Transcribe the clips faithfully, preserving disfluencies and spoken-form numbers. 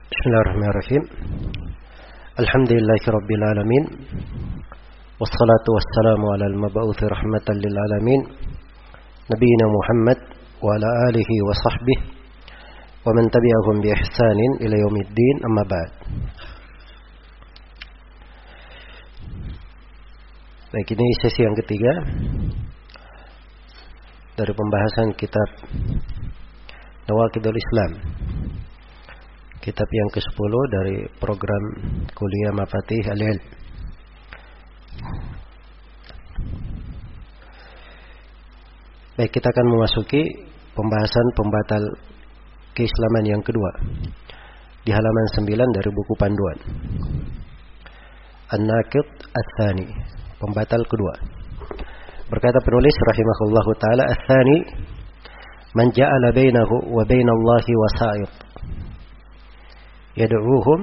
Bismillahirrahmanirrahim. Alhamdulillahi rabbil alamin. Wassalatu wassalamu ala al-mab'uthi rahmatan lil alamin. Nabiyyina Muhammad wa ala alihi wa sahbihi wa man tabi'ahum bi ihsanin ila yaumiddin, amma ba'd. Baik, ini sesi yang ketiga dari pembahasan kitab Nawaqidul Islam, kitab yang kesepuluh dari program kuliah Mafatih Al-Ilm. Baik, kita akan memasuki pembahasan pembatal keislaman yang kedua di halaman sembilan dari buku panduan An-Naqid Ats-Tsani, pembatal kedua. Berkata penulis rahimahullahu taala, "Ats-tsani man ja'ala bainahu wa bainallahi wasa'id yad'uuhum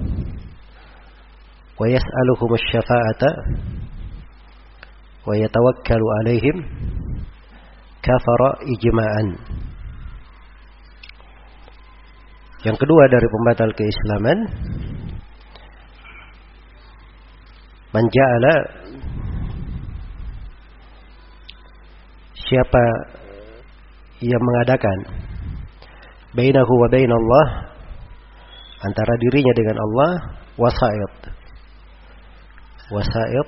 wa yas'aluhum asy-syafa'ata wa yatawakkalu 'alaihim kafara ijma'an." Yang kedua dari pembatal keislaman, man ja'ala, siapa yang mengadakan bainahu wa bainallah, antara dirinya dengan Allah, wasa'id. Wasa'id,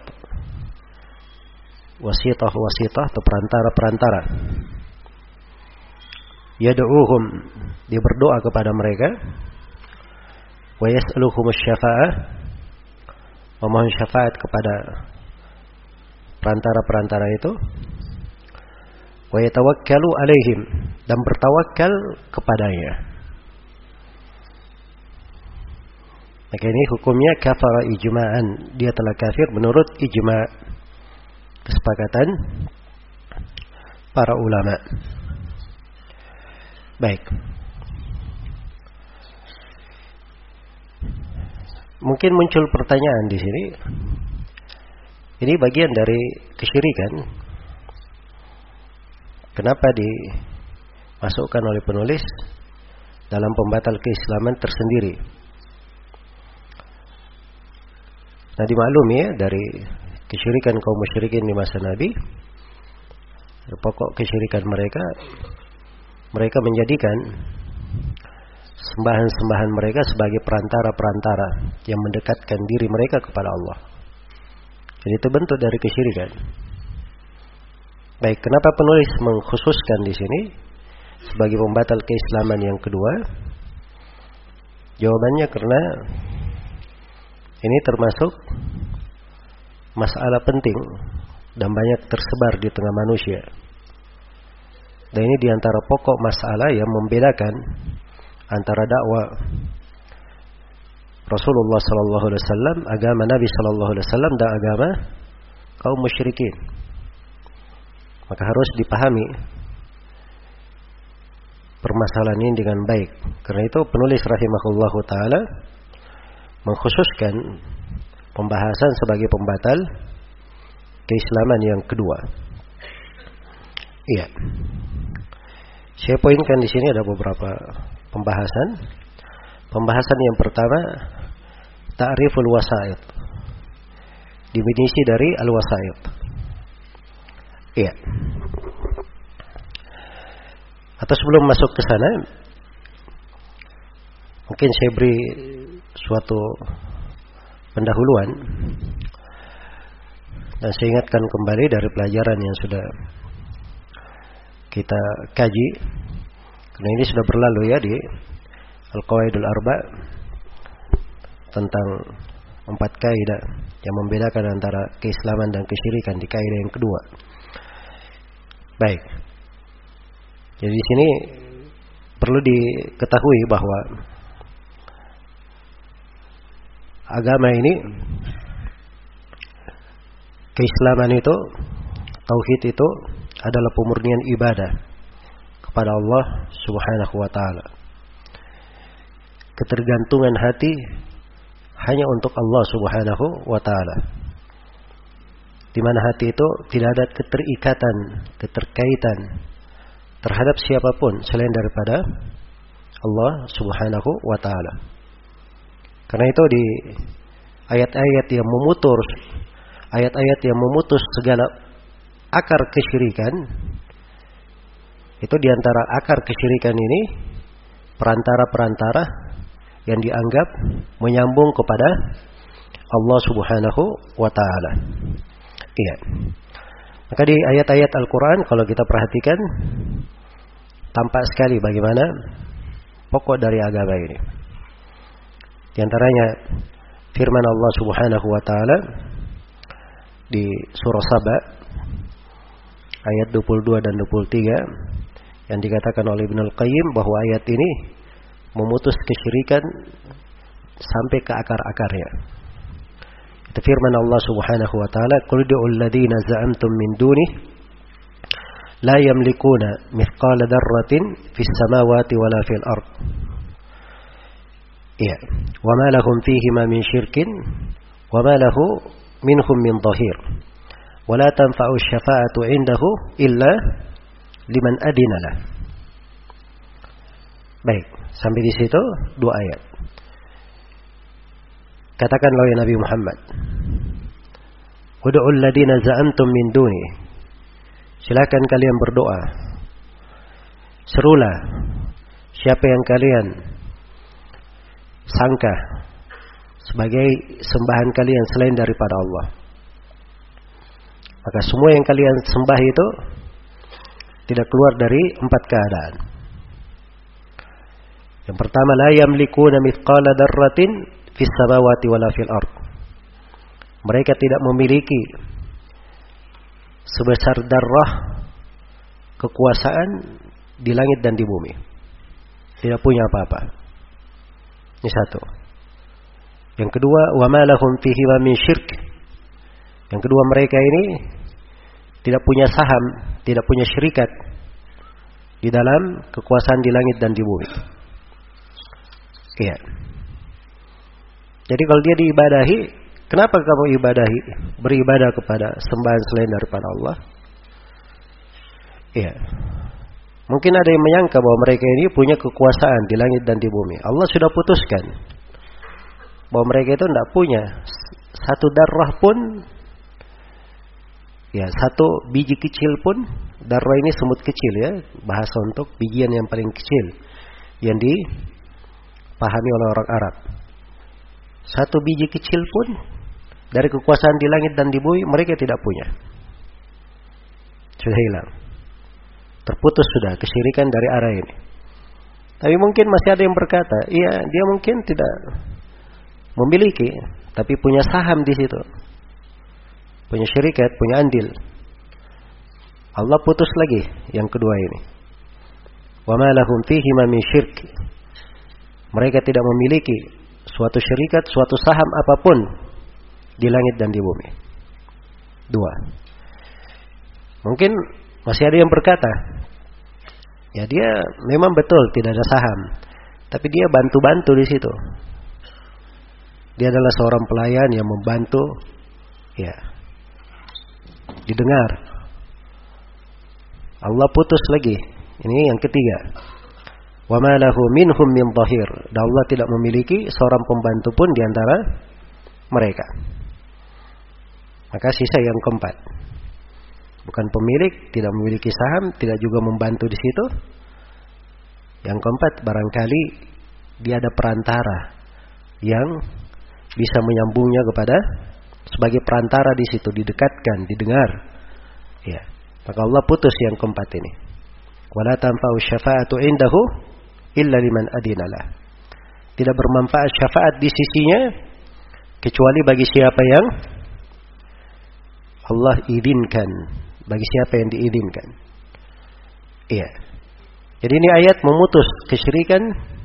wasitah, wasitah atau perantara-perantara. Yad'uuhum, dia berdoa kepada mereka. Wa yas'aluhum asy-syafa'ah, memohon syafaat kepada perantara-perantara itu. Wa yatawakkalu 'alaihim, dan bertawakal kepadanya. Maka ini hukumnya kafara ijma'an, dia telah kafir menurut ijma', kesepakatan para ulama. Baik. Mungkin muncul pertanyaan di sini. Ini bagian dari kesyirikan. Kenapa dimasukkan oleh penulis dalam pembatal keislaman tersendiri? Nah, dimaklumi ya, dari kesyirikan kaum musyrikin di masa Nabi, pokok kesyirikan mereka, mereka menjadikan sembahan-sembahan mereka sebagai perantara-perantara yang mendekatkan diri mereka kepada Allah. Jadi itu bentuk dari kesyirikan. Baik, kenapa penulis mengkhususkan di sini sebagai pembatal keislaman yang kedua? Jawabannya karena ini termasuk masalah penting dan banyak tersebar di tengah manusia. Dan ini diantara pokok masalah yang membedakan antara dakwah Rasulullah sallallahu alaihi wasallam, agama Nabi sallallahu alaihi wasallam, dan agama kaum musyrikin. Maka harus dipahami permasalahan ini dengan baik. Karena itu penulis rahimahullahu taala mengkhususkan pembahasan sebagai pembatal keislaman yang kedua. Iya. Saya poinkan di sini ada beberapa pembahasan. Pembahasan yang pertama, ta'riful wasa'id. Definisi dari al-wasa'id. Iya. Atau sebelum masuk ke sana, mungkin saya beri suatu pendahuluan dan saya ingatkan kembali dari pelajaran yang sudah kita kaji, karena ini sudah berlalu ya di Al-Qawaidul Arba, tentang empat kaidah yang membedakan antara keislaman dan kesyirikan di kaidah yang kedua. Baik. Jadi di sini perlu diketahui bahwa agama ini, keislaman itu, tauhid itu adalah pemurnian ibadah kepada Allah Subhanahu wa taala. Ketergantungan hati hanya untuk Allah Subhanahu wa taala. Di mana hati itu tidak ada keterikatan, keterkaitan terhadap siapapun selain daripada Allah Subhanahu wa taala. Karena itu di ayat-ayat yang memutus ayat-ayat yang memutus segala akar kesyirikan, itu diantara akar kesyirikan ini perantara-perantara yang dianggap menyambung kepada Allah Subhanahu wa taala. Iya. Maka di ayat-ayat Al-Qur'an kalau kita perhatikan tampak sekali bagaimana pokok dari agama ini. Di antaranya firman Allah Subhanahu wa taala di surah Saba ayat dua puluh dua dan dua puluh tiga yang dikatakan oleh Ibnu Al-Qayyim bahwa ayat ini memutus kesyirikan sampai ke akar-akarnya. Itu firman Allah Subhanahu wa taala, "Qul du'ul ladzina za'amtum min dunih la yamlikuna mithqala dzarratin fis samawati wala fil ard." Iya, "Wa ma lahum fihi ma min syirkin wa ma lahu minhum min dhahir. Wa la tanfa'u asy-syafa'atu 'indahu illa liman adina lah." Baik, sampai di situ dua ayat. Katakanlah ya Nabi Muhammad, "Ud'ul ladina za'amtum min duni." Silakan kalian berdoa. Serulah siapa yang kalian sangka sebagai sembahan kalian selain daripada Allah. Maka semua yang kalian sembah itu tidak keluar dari empat keadaan. Yang pertama, la yamlikuna mithqala dzarratin fis samawati wala fil ard. Mereka tidak memiliki sebesar darah kekuasaan di langit dan di bumi. Tidak punya apa-apa. Ini satu. Yang kedua, wa ma lahum fihi ma min syirk. Yang kedua, mereka ini tidak punya saham, tidak punya syirikat di dalam kekuasaan di langit dan di bumi. Iya. Jadi kalau dia diibadahi, kenapa kamu ibadahi, beribadah kepada sembahan selain daripada Allah? Iya. Mungkin ada yang menyangka bahwa mereka ini punya kekuasaan di langit dan di bumi. Allah sudah putuskan bahwa mereka itu tidak punya satu darah pun, ya satu biji kecil pun. Darah ini semut kecil ya, bahasa untuk bijian yang paling kecil yang dipahami oleh orang Arab. Satu biji kecil pun dari kekuasaan di langit dan di bumi mereka tidak punya. Sudah hilang. Terputus sudah kesyirikan dari arah ini. Tapi mungkin masih ada yang berkata, iya dia mungkin tidak memiliki, tapi punya saham di situ, punya syirikat, punya andil. Allah putus lagi yang kedua ini. Wa ma lahum fihi ma min syirk. Mereka tidak memiliki suatu syirikat, suatu saham apapun di langit dan di bumi. Dua. Mungkin masih ada yang berkata, ya dia memang betul tidak ada saham, tapi dia bantu-bantu di situ. Dia adalah seorang pelayan yang membantu, ya, didengar. Allah putus lagi. Ini yang ketiga. Wa ma lahu minhum min dhahir. Dan Allah tidak memiliki seorang pembantu pun di antara mereka. Maka sisa yang keempat. Bukan pemilik, tidak memiliki saham, tidak juga membantu di situ. Yang keempat, barangkali dia ada perantara yang bisa menyambungnya kepada sebagai perantara di situ, didekatkan, didengar. Ya. Maka Allah putus yang keempat ini. Wala tanfa'u syafa'atu indahu illa liman adinalah. Tidak bermanfaat syafaat di sisinya kecuali bagi siapa yang Allah izinkan, bagi siapa yang diizinkan. Iya. Jadi ini ayat memutus kesyirikan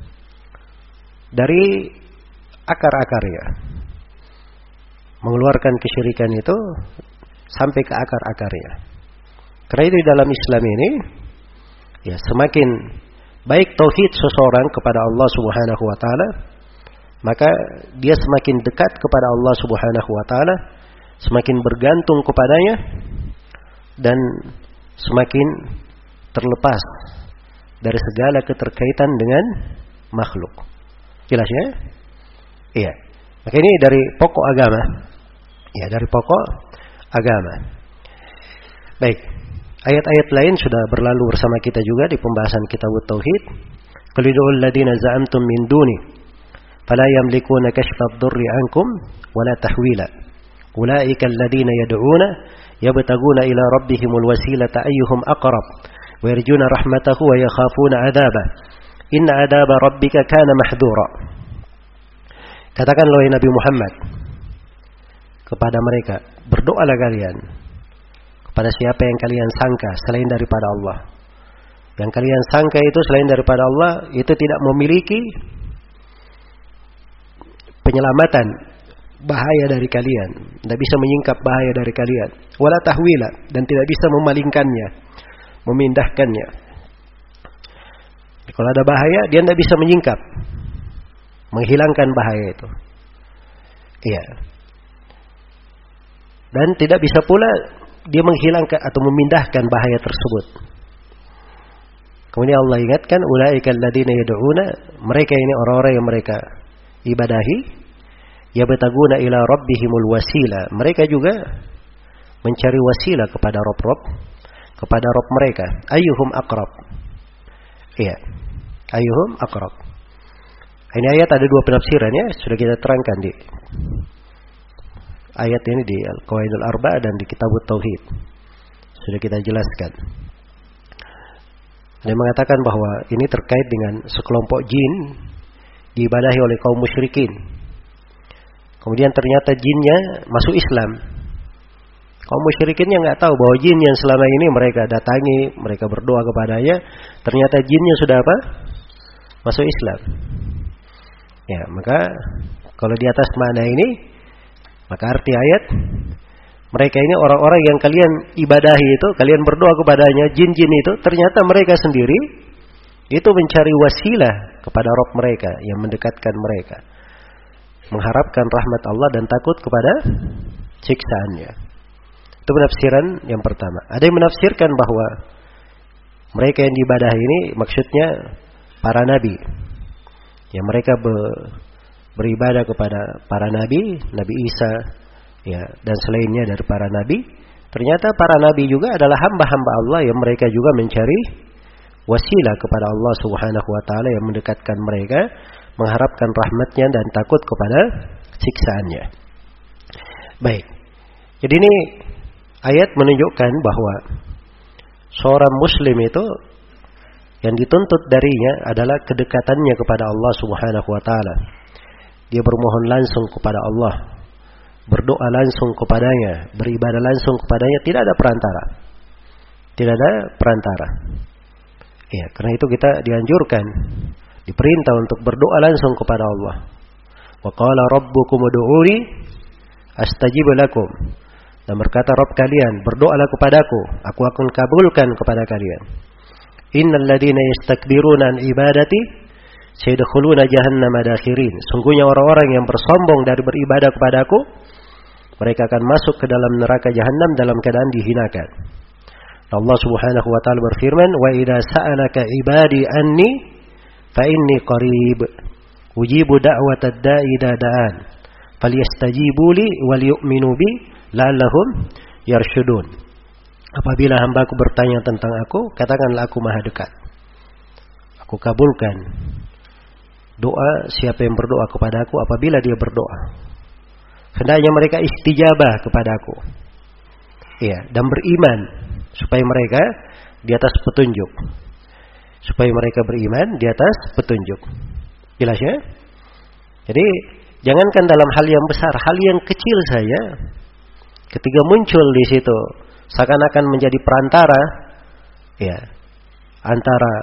dari akar-akarnya. Mengeluarkan kesyirikan itu sampai ke akar-akarnya. Karena itu di dalam Islam ini, ya semakin baik tauhid seseorang kepada Allah Subhanahu wa taala, maka dia semakin dekat kepada Allah Subhanahu wa taala, semakin bergantung kepadanya dan semakin terlepas dari segala keterkaitan dengan makhluk. Jelas ya? Iya. Maka ini dari pokok agama. Ya, dari pokok agama. Baik. Ayat-ayat lain sudah berlalu bersama kita juga di pembahasan kitab Tauhid. Qul ud'ul ladzina za'amtum min duni fala yamlikuna kashfa ad-durri 'ankum wala tahwila. Ulaika alladzina yad'una yabtaguna ila rabbihimul wasilata ayyuhum aqrab wa yarjuna rahmatahu wa yakhafuna 'adzabah. Inna 'adzaba rabbika kana mahdura. Katakanlah wahai Nabi Muhammad kepada mereka, berdoalah kalian kepada siapa yang kalian sangka selain daripada Allah. Yang kalian sangka itu selain daripada Allah itu tidak memiliki penyelamatan bahaya dari kalian, tidak bisa menyingkap bahaya dari kalian, wala tahwila, dan tidak bisa memalingkannya, memindahkannya. Kalau ada bahaya, dia tidak bisa menyingkap, menghilangkan bahaya itu. Iya. Dan tidak bisa pula dia menghilangkan atau memindahkan bahaya tersebut. Kemudian Allah ingatkan, ulaikal ladzina yad'una, mereka ini orang-orang yang mereka ibadahi, yabtaguna ila rabbihimul wasila, mereka juga mencari wasilah kepada Rabb-Rabb, kepada Rabb mereka. Ayyuhum aqrab. Iya. Ayyuhum aqrab. Ini ayat ada dua penafsiran ya, sudah kita terangkan di ayat ini di Al-Qawaidul Arba' dan di Kitab Tauhid. Sudah kita jelaskan. Ada yang mengatakan bahwa ini terkait dengan sekelompok jin diibadahi oleh kaum musyrikin. Kemudian ternyata jinnya masuk Islam. Kaum musyrikinnya nggak tahu bahwa jin yang selama ini mereka datangi, mereka berdoa kepadanya, ternyata jinnya sudah apa? Masuk Islam. Ya, maka kalau di atas makna ini, maka arti ayat, mereka ini orang-orang yang kalian ibadahi itu, kalian berdoa kepadanya, jin-jin itu, ternyata mereka sendiri itu mencari wasilah kepada Rabb mereka yang mendekatkan mereka, mengharapkan rahmat Allah dan takut kepada siksaannya. Itu penafsiran yang pertama. Ada yang menafsirkan bahwa mereka yang diibadahi ini maksudnya para nabi, yang mereka ber, beribadah kepada para nabi, Nabi Isa, ya, dan selainnya dari para nabi. Ternyata para nabi juga adalah hamba-hamba Allah yang mereka juga mencari wasilah kepada Allah Subhanahu wa taala yang mendekatkan mereka, mengharapkan rahmatnya dan takut kepada siksaannya. Baik. Jadi ini ayat menunjukkan bahwa seorang muslim itu yang dituntut darinya adalah kedekatannya kepada Allah Subhanahu wa taala. Dia bermohon langsung kepada Allah, berdoa langsung kepadanya, beribadah langsung kepadanya, tidak ada perantara. Tidak ada perantara. Ya, karena itu kita dianjurkan, diperintah untuk berdoa langsung kepada Allah. Wa qala rabbukum ud'uni astajib lakum. Dan berkata Rabb kalian, berdoalah kepadaku, aku akan kabulkan kepada kalian. Innal ladzina yastakbiruna an ibadati sayadkhuluna jahannama dakhirin. Sungguhnya orang-orang yang bersombong dari beribadah kepadaku, mereka akan masuk ke dalam neraka jahanam dalam keadaan dihinakan. Allah Subhanahu wa taala berfirman, "Wa idza sa'alaka ibadi anni fa inni qarib. Ujibu da'watad da'i idza da'an. Falyastajibu li wal yu'minu bi la'allahum yarshudun." Apabila hambaku bertanya tentang aku, katakanlah aku maha dekat. Aku kabulkan doa siapa yang berdoa kepadaku apabila dia berdoa. Hendaknya mereka istijabah kepadaku. Iya, dan beriman supaya mereka di atas petunjuk. Supaya mereka beriman di atas petunjuk. Jelas ya? Jadi jangankan dalam hal yang besar, hal yang kecil saja ketika muncul di situ seakan-akan menjadi perantara, ya, antara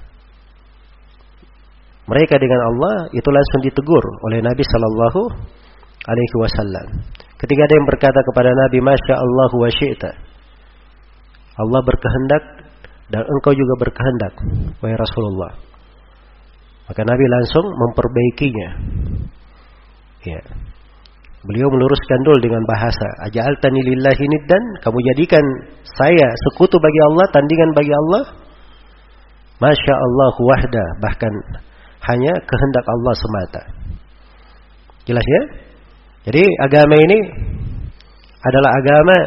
mereka dengan Allah, itu langsung ditegur oleh Nabi Sallallahu Alaihi Wasallam. Ketika ada yang berkata kepada Nabi, Masya Allah wa syi'ta, Allah berkehendak dan engkau juga berkehendak, wahai Rasulullah. Maka Nabi langsung memperbaikinya. Ya. Beliau meluruskan dulu dengan bahasa, aja'altani lillahi niddan, kamu jadikan saya sekutu bagi Allah, tandingan bagi Allah. Masya Allah wahda, bahkan hanya kehendak Allah semata. Jelas ya? Jadi agama ini adalah agama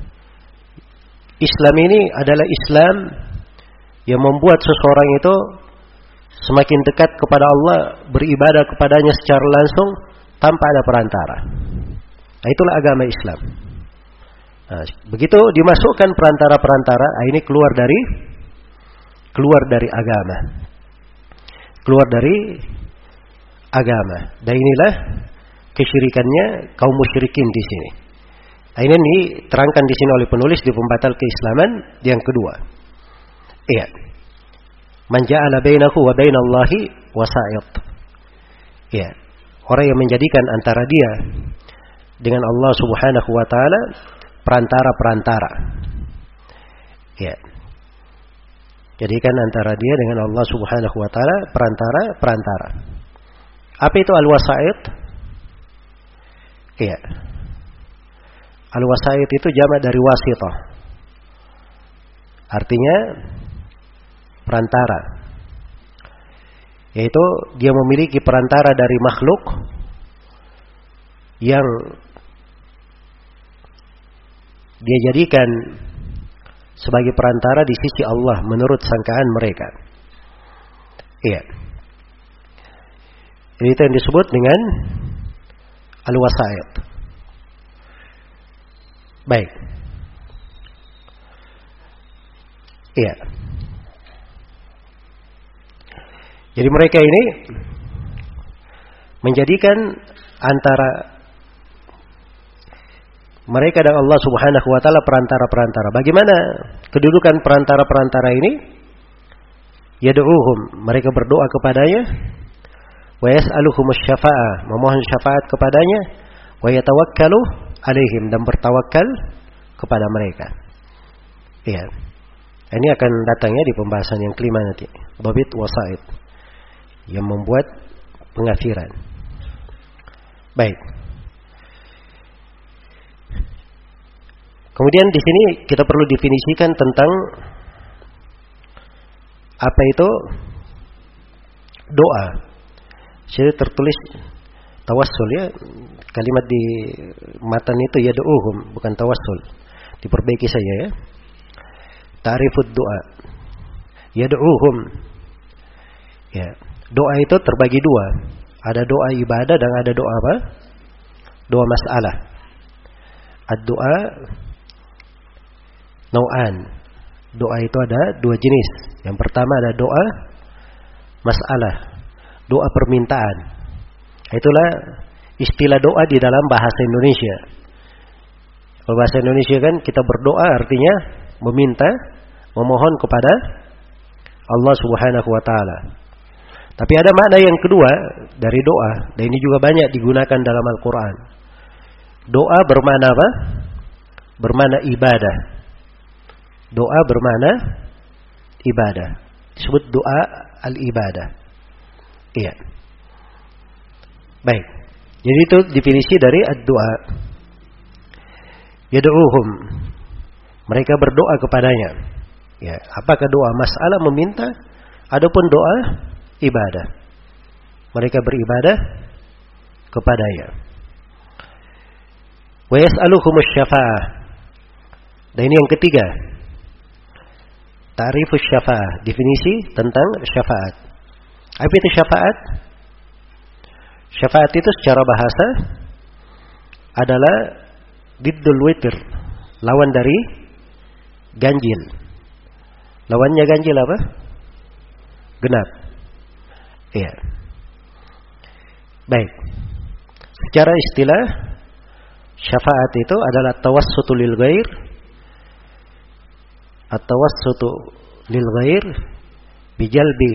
Islam ini adalah Islam yang membuat seseorang itu semakin dekat kepada Allah, beribadah kepadanya secara langsung tanpa ada perantara. Nah, itulah agama Islam. Nah, begitu dimasukkan perantara-perantara, nah ini keluar dari keluar dari agama. Keluar dari agama. Dan inilah kesyirikannya kaum musyrikin di sini. Nah, ini diterangkan di sini oleh penulis di pembatal keislaman yang kedua. Iya. Man ja'ala bainahu wa bainallahi wasa'id. Iya. Orang yang menjadikan antara dia dengan Allah Subhanahu wa taala perantara-perantara. Iya. Jadikan antara dia dengan Allah Subhanahu wa taala perantara-perantara. Apa itu al-wasa'id? Iya. Al-wasa'id itu jamak dari wasithah. Artinya perantara. Yaitu dia memiliki perantara dari makhluk yang dia jadikan sebagai perantara di sisi Allah menurut sangkaan mereka. Iya. Itu yang disebut dengan al-wasa'id. Baik. Iya. Jadi mereka ini menjadikan antara mereka dan Allah Subhanahu wa taala perantara-perantara. Bagaimana kedudukan perantara-perantara ini? Yad'uhum, mereka berdoa kepadanya, wa yas'aluhumus syafa'ah, memohon syafaat kepadanya, wa yatawakkalu alaihim, dan bertawakal kepada mereka. Iya. Ini akan datangnya di pembahasan yang kelima nanti. Dhabit wasa'id, yang membuat pengafiran. Baik. Kemudian di sini kita perlu definisikan tentang apa itu doa. Jadi tertulis tawassul ya, kalimat di matan itu yad'uhum, bukan tawassul. Diperbaiki saja ya. Ta'rifud doa. Yad'uhum. Ya, doa itu terbagi dua. Ada doa ibadah dan ada doa apa? Doa masalah. Ad-doa nau'an. Doa itu ada dua jenis. Yang pertama ada doa masalah, doa permintaan. Itulah istilah doa di dalam bahasa Indonesia. Kalau bahasa Indonesia kan kita berdoa artinya meminta, memohon kepada Allah Subhanahu wa taala. Tapi ada makna yang kedua dari doa, dan ini juga banyak digunakan dalam Al-Qur'an. Doa bermakna apa? Bermakna ibadah. Doa bermakna ibadah. Disebut doa al-ibadah. Iya. Baik. Jadi itu definisi dari ad-doa. Yad'uhum. Mereka berdoa kepadanya. Ya, apakah doa masalah meminta, adapun doa ibadah. Mereka beribadah kepadanya. Wa yas'aluhumus syafa'ah. Dan ini yang ketiga. Ta'rifus syafa'ah, definisi tentang syafaat. Apa itu syafaat? Syafaat itu secara bahasa adalah diddul witr, lawan dari ganjil. Lawannya ganjil apa? Genap. Iya. Baik. Secara istilah syafaat itu adalah tawassutu lil ghair, at-tawassutu lil ghair bijalbi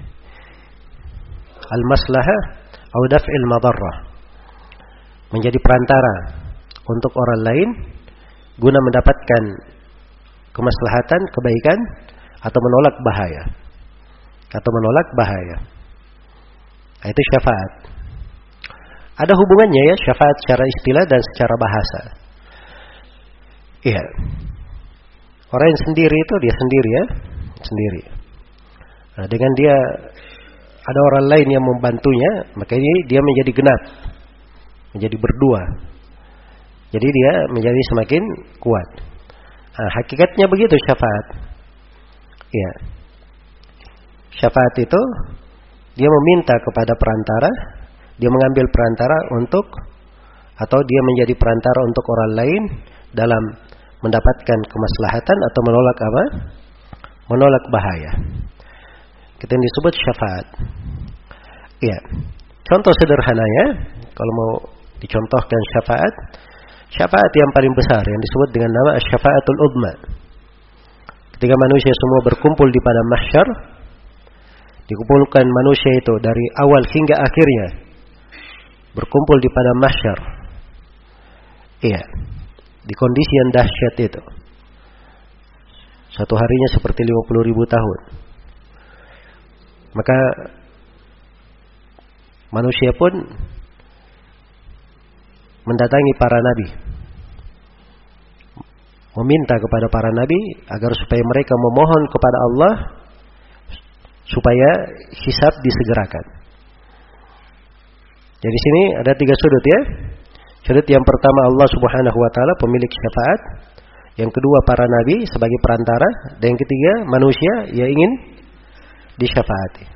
al-maslahah atau daf'il madarrah. Menjadi perantara untuk orang lain guna mendapatkan kemaslahatan, kebaikan, atau menolak bahaya. Atau menolak bahaya. Nah, itu syafaat. Ada hubungannya ya syafaat secara istilah dan secara bahasa. Iya. Orang yang sendiri itu dia sendiri ya, sendiri. Nah, dengan dia ada orang lain yang membantunya, maka ini dia menjadi genap. menjadi berdua. Jadi dia menjadi semakin kuat. Nah, hakikatnya begitu syafaat. Ya. Syafaat itu dia meminta kepada perantara, dia mengambil perantara untuk, atau dia menjadi perantara untuk orang lain dalam mendapatkan kemaslahatan atau menolak apa? Menolak bahaya. Kita yang disebut syafaat. Iya. Contoh sederhananya, kalau mau dicontohkan syafaat, syafaat yang paling besar yang disebut dengan nama syafaatul udma. Ketika manusia semua berkumpul di padang mahsyar, dikumpulkan manusia itu dari awal hingga akhirnya berkumpul di padang mahsyar. Iya. Di kondisi yang dahsyat itu. Satu harinya seperti lima puluh ribu tahun. Maka manusia pun mendatangi para nabi, meminta kepada para nabi agar supaya mereka memohon kepada Allah supaya hisab disegerakan. Jadi sini ada tiga sudut ya. Sudut yang pertama Allah Subhanahu wa taala pemilik syafaat, yang kedua para nabi sebagai perantara, dan yang ketiga manusia yang ingin disyafaati.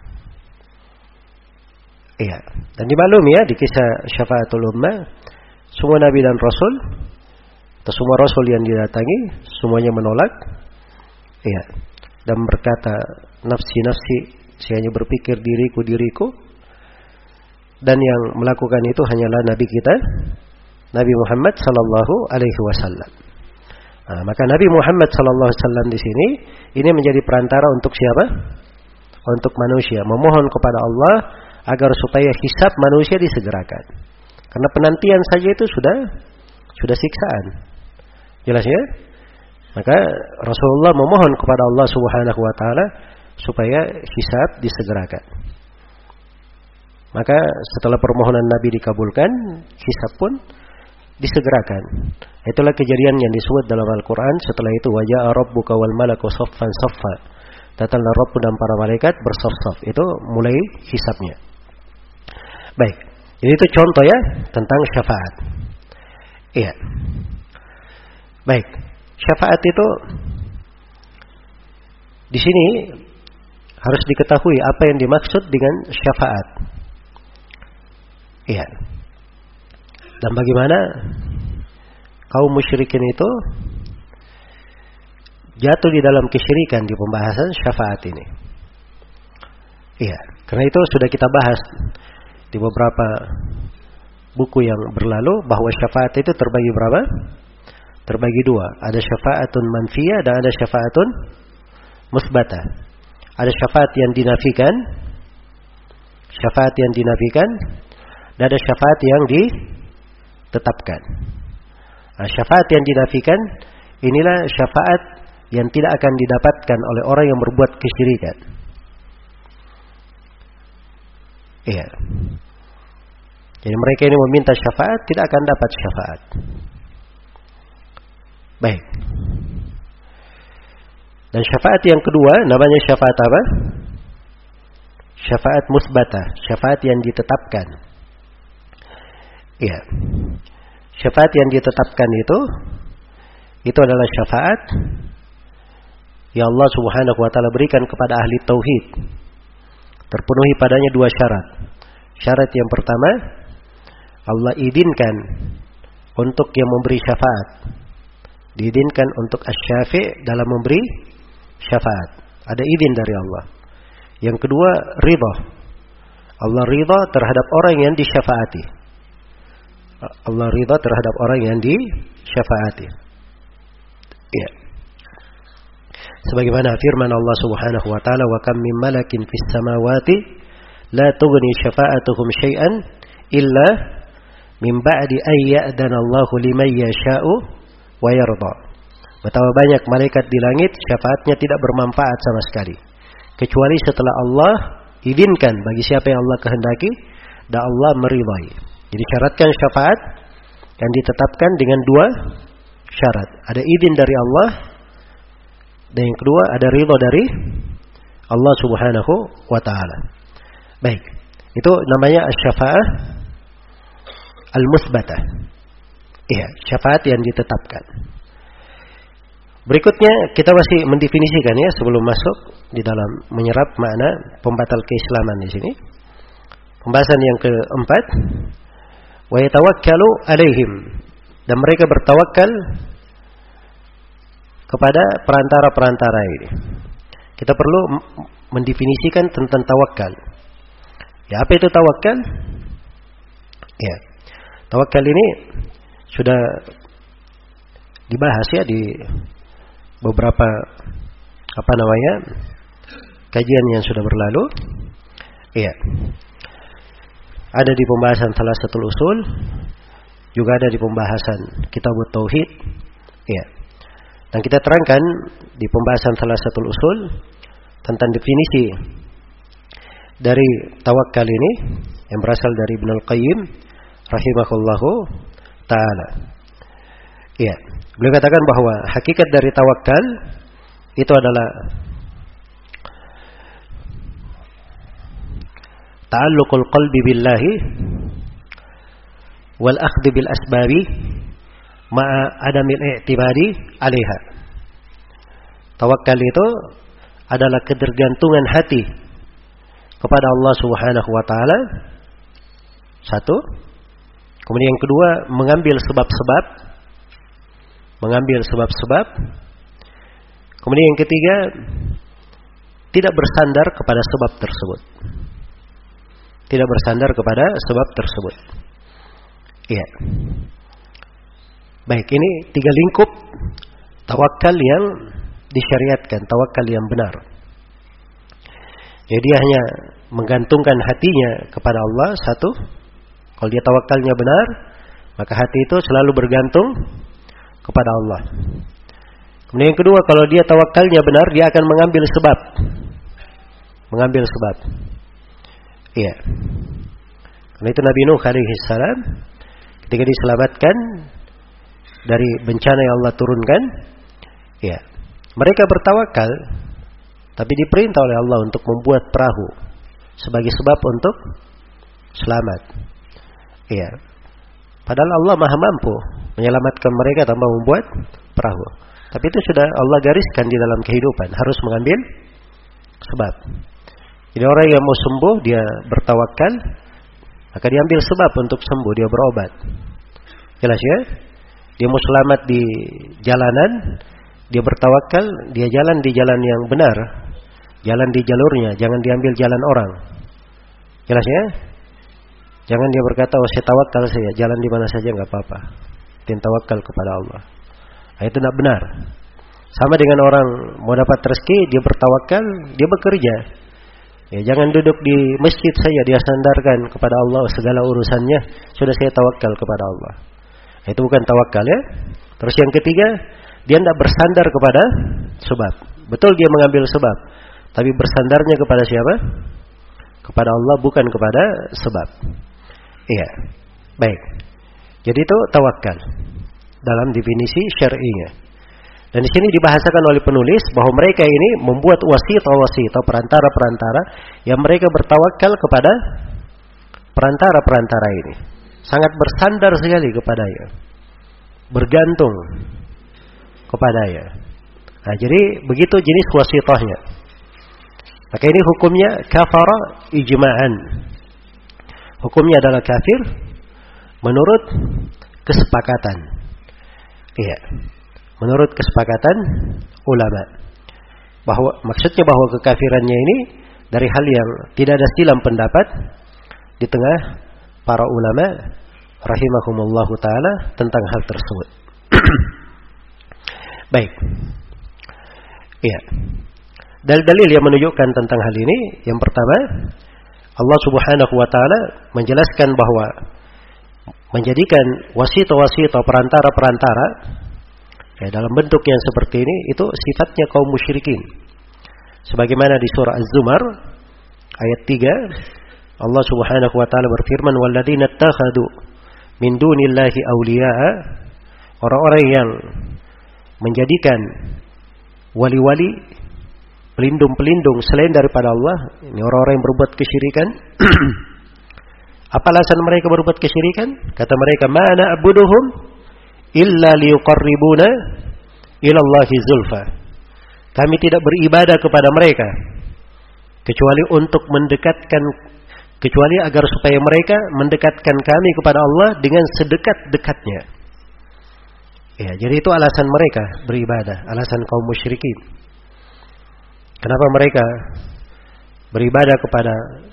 Iya, dan dimaklumi ya di kisah syafaatul ummah, semua nabi dan rasul atau semua rasul yang didatangi semuanya menolak. Iya, dan berkata nafsi-nafsi, saya hanya berpikir diriku diriku. Dan yang melakukan itu hanyalah nabi kita, Nabi Muhammad sallallahu alaihi wasallam. Nah, maka Nabi Muhammad sallallahu alaihi wasallam di sini ini menjadi perantara untuk siapa? Untuk manusia, memohon kepada Allah agar supaya hisab manusia disegerakan. Karena penantian saja itu sudah sudah siksaan. Jelas ya? Maka Rasulullah memohon kepada Allah Subhanahu wa taala supaya hisab disegerakan. Maka setelah permohonan Nabi dikabulkan, hisab pun disegerakan. Itulah kejadian yang disebut dalam Al-Quran. Setelah itu waja'a rabbuka wal malaku saffan saffa. Datanglah Rabb dan para malaikat bersaf-saf. Itu mulai hisabnya. Baik. Jadi itu contoh ya tentang syafaat. Iya. Baik. Syafaat itu di sini harus diketahui apa yang dimaksud dengan syafaat. Iya. Dan bagaimana kaum musyrikin itu jatuh di dalam kesyirikan di pembahasan syafaat ini. Iya, karena itu sudah kita bahas di beberapa buku yang berlalu bahwa syafaat itu terbagi berapa? Terbagi dua. Ada syafaatun manfiyah dan ada syafaatun musbatah. Ada syafaat yang dinafikan, syafaat yang dinafikan, dan ada syafaat yang ditetapkan. Nah, syafaat yang dinafikan inilah syafaat yang tidak akan didapatkan oleh orang yang berbuat kesyirikan. Iya. Jadi mereka ini meminta syafaat tidak akan dapat syafaat. Baik. Dan syafaat yang kedua namanya syafaat apa? Syafaat musbatah, syafaat yang ditetapkan. Iya. Syafaat yang ditetapkan itu itu adalah syafaat yang Allah Subhanahu wa taala berikan kepada ahli tauhid. Terpenuhi padanya dua syarat. Syarat yang pertama, Allah izinkan untuk yang memberi syafaat. Diizinkan untuk asy-syafi' dalam memberi syafaat. Ada izin dari Allah. Yang kedua, ridha. Allah ridha terhadap orang yang disyafaati. Allah ridha terhadap orang yang disyafaati. Ya. Sebagaimana firman Allah Subhanahu wa taala, "Wa kam min malakin fis samawati la tughni syafa'atuhum syai'an illa min ba'di ay ya'dana Allahu liman yasha'u wa yarda." Betapa banyak malaikat di langit syafaatnya tidak bermanfaat sama sekali kecuali setelah Allah izinkan bagi siapa yang Allah kehendaki dan Allah meridai. Jadi syaratkan syafaat yang ditetapkan dengan dua syarat. Ada izin dari Allah dan yang kedua ada ridha dari Allah Subhanahu wa taala. Baik. Itu namanya asy-syafa'ah al-musbatah. Iya, syafaat yang ditetapkan. Berikutnya kita masih mendefinisikan ya sebelum masuk di dalam menyerap makna pembatal keislaman di sini. Pembahasan yang keempat, wa yatawakkalu alaihim, dan mereka bertawakal kepada perantara-perantara ini. Kita perlu mendefinisikan tentang tawakal. Ya, apa itu tawakal? Ya, tawakal ini sudah dibahas ya di beberapa apa namanya kajian yang sudah berlalu. Iya. Ada di pembahasan Thalatsatul Usul, juga ada di pembahasan Kitabut Tauhid. Iya. Dan kita terangkan di pembahasan Thalatsatul Usul tentang definisi dari tawakal ini yang berasal dari Ibnul Qayyim rahimahullahu taala. Iya. Beliau katakan bahwa hakikat dari tawakal itu adalah ta'alluqul qalbi billahi wal akhdhi bil asbabi ma'a adamil i'tibari 'alaiha. Tawakal itu adalah ketergantungan hati kepada Allah Subhanahu wa taala. Satu. Kemudian yang kedua, mengambil sebab-sebab, mengambil sebab-sebab. Kemudian yang ketiga, tidak bersandar kepada sebab tersebut. Tidak bersandar kepada sebab tersebut. Iya. Baik, ini tiga lingkup tawakal yang disyariatkan, tawakal yang benar. Jadi dia hanya menggantungkan hatinya kepada Allah, satu. Kalau dia tawakalnya benar, maka hati itu selalu bergantung kepada Allah. Kemudian yang kedua, kalau dia tawakalnya benar, dia akan mengambil sebab. Mengambil sebab. Iya. Karena itu Nabi Nuh alaihi salam ketika diselamatkan dari bencana yang Allah turunkan, ya, mereka bertawakal, tapi diperintah oleh Allah untuk membuat perahu sebagai sebab untuk selamat. Iya. Padahal Allah Maha mampu menyelamatkan mereka tanpa membuat perahu. Tapi itu sudah Allah gariskan di dalam kehidupan, harus mengambil sebab. Jadi orang yang mau sembuh, dia bertawakal, maka dia ambil sebab untuk sembuh, dia berobat. Jelas ya? Dia mau selamat di jalanan, dia bertawakal, dia jalan di jalan yang benar, jalan di jalurnya, jangan diambil jalan orang. Jelas ya? Jangan dia berkata, oh saya tawakal saya, jalan di mana saja nggak apa-apa. Dia tawakal kepada Allah. Nah, itu tidak benar. Sama dengan orang mau dapat rezeki, dia bertawakal, dia bekerja. Ya, jangan duduk di masjid saja, dia sandarkan kepada Allah segala urusannya. Sudah saya tawakal kepada Allah. Nah, itu bukan tawakal ya. Terus yang ketiga, dia tidak bersandar kepada sebab. Betul dia mengambil sebab, tapi bersandarnya kepada siapa? Kepada Allah, bukan kepada sebab. Iya. Baik. Jadi itu tawakal dalam definisi syar'inya. Dan di sini dibahasakan oleh penulis bahwa mereka ini membuat wasit-wasit atau perantara-perantara yang mereka bertawakal kepada perantara-perantara ini. Sangat bersandar sekali kepadanya. Bergantung kepadanya. Nah, jadi begitu jenis wasitahnya. Maka ini hukumnya kafara ijma'an. Hukumnya adalah kafir menurut kesepakatan. Iya. Menurut kesepakatan ulama. Bahwa maksudnya bahwa kekafirannya ini dari hal yang tidak ada silam pendapat di tengah para ulama rahimahumullahu taala tentang hal tersebut. Baik. Iya. Dalil-dalil yang menunjukkan tentang hal ini, yang pertama, Allah Subhanahu wa taala menjelaskan bahwa menjadikan wasita-wasita perantara-perantara ya, dalam bentuk yang seperti ini itu sifatnya kaum musyrikin. Sebagaimana di surah Az-Zumar ayat tiga, Allah Subhanahu wa taala berfirman, "Walladzina ittakhadhu min dunillahi awliya'a", orang-orang yang menjadikan wali-wali, pelindung-pelindung selain daripada Allah, ini orang-orang yang berbuat kesyirikan. Apa alasan mereka berbuat kesyirikan? Kata mereka, "Ma na'buduhum illa liyuqarribuna ila Allahi zulfa." Kami tidak beribadah kepada mereka kecuali untuk mendekatkan, kecuali agar supaya mereka mendekatkan kami kepada Allah dengan sedekat-dekatnya. Ya, jadi itu alasan mereka beribadah, alasan kaum musyrikin. Kenapa mereka beribadah kepada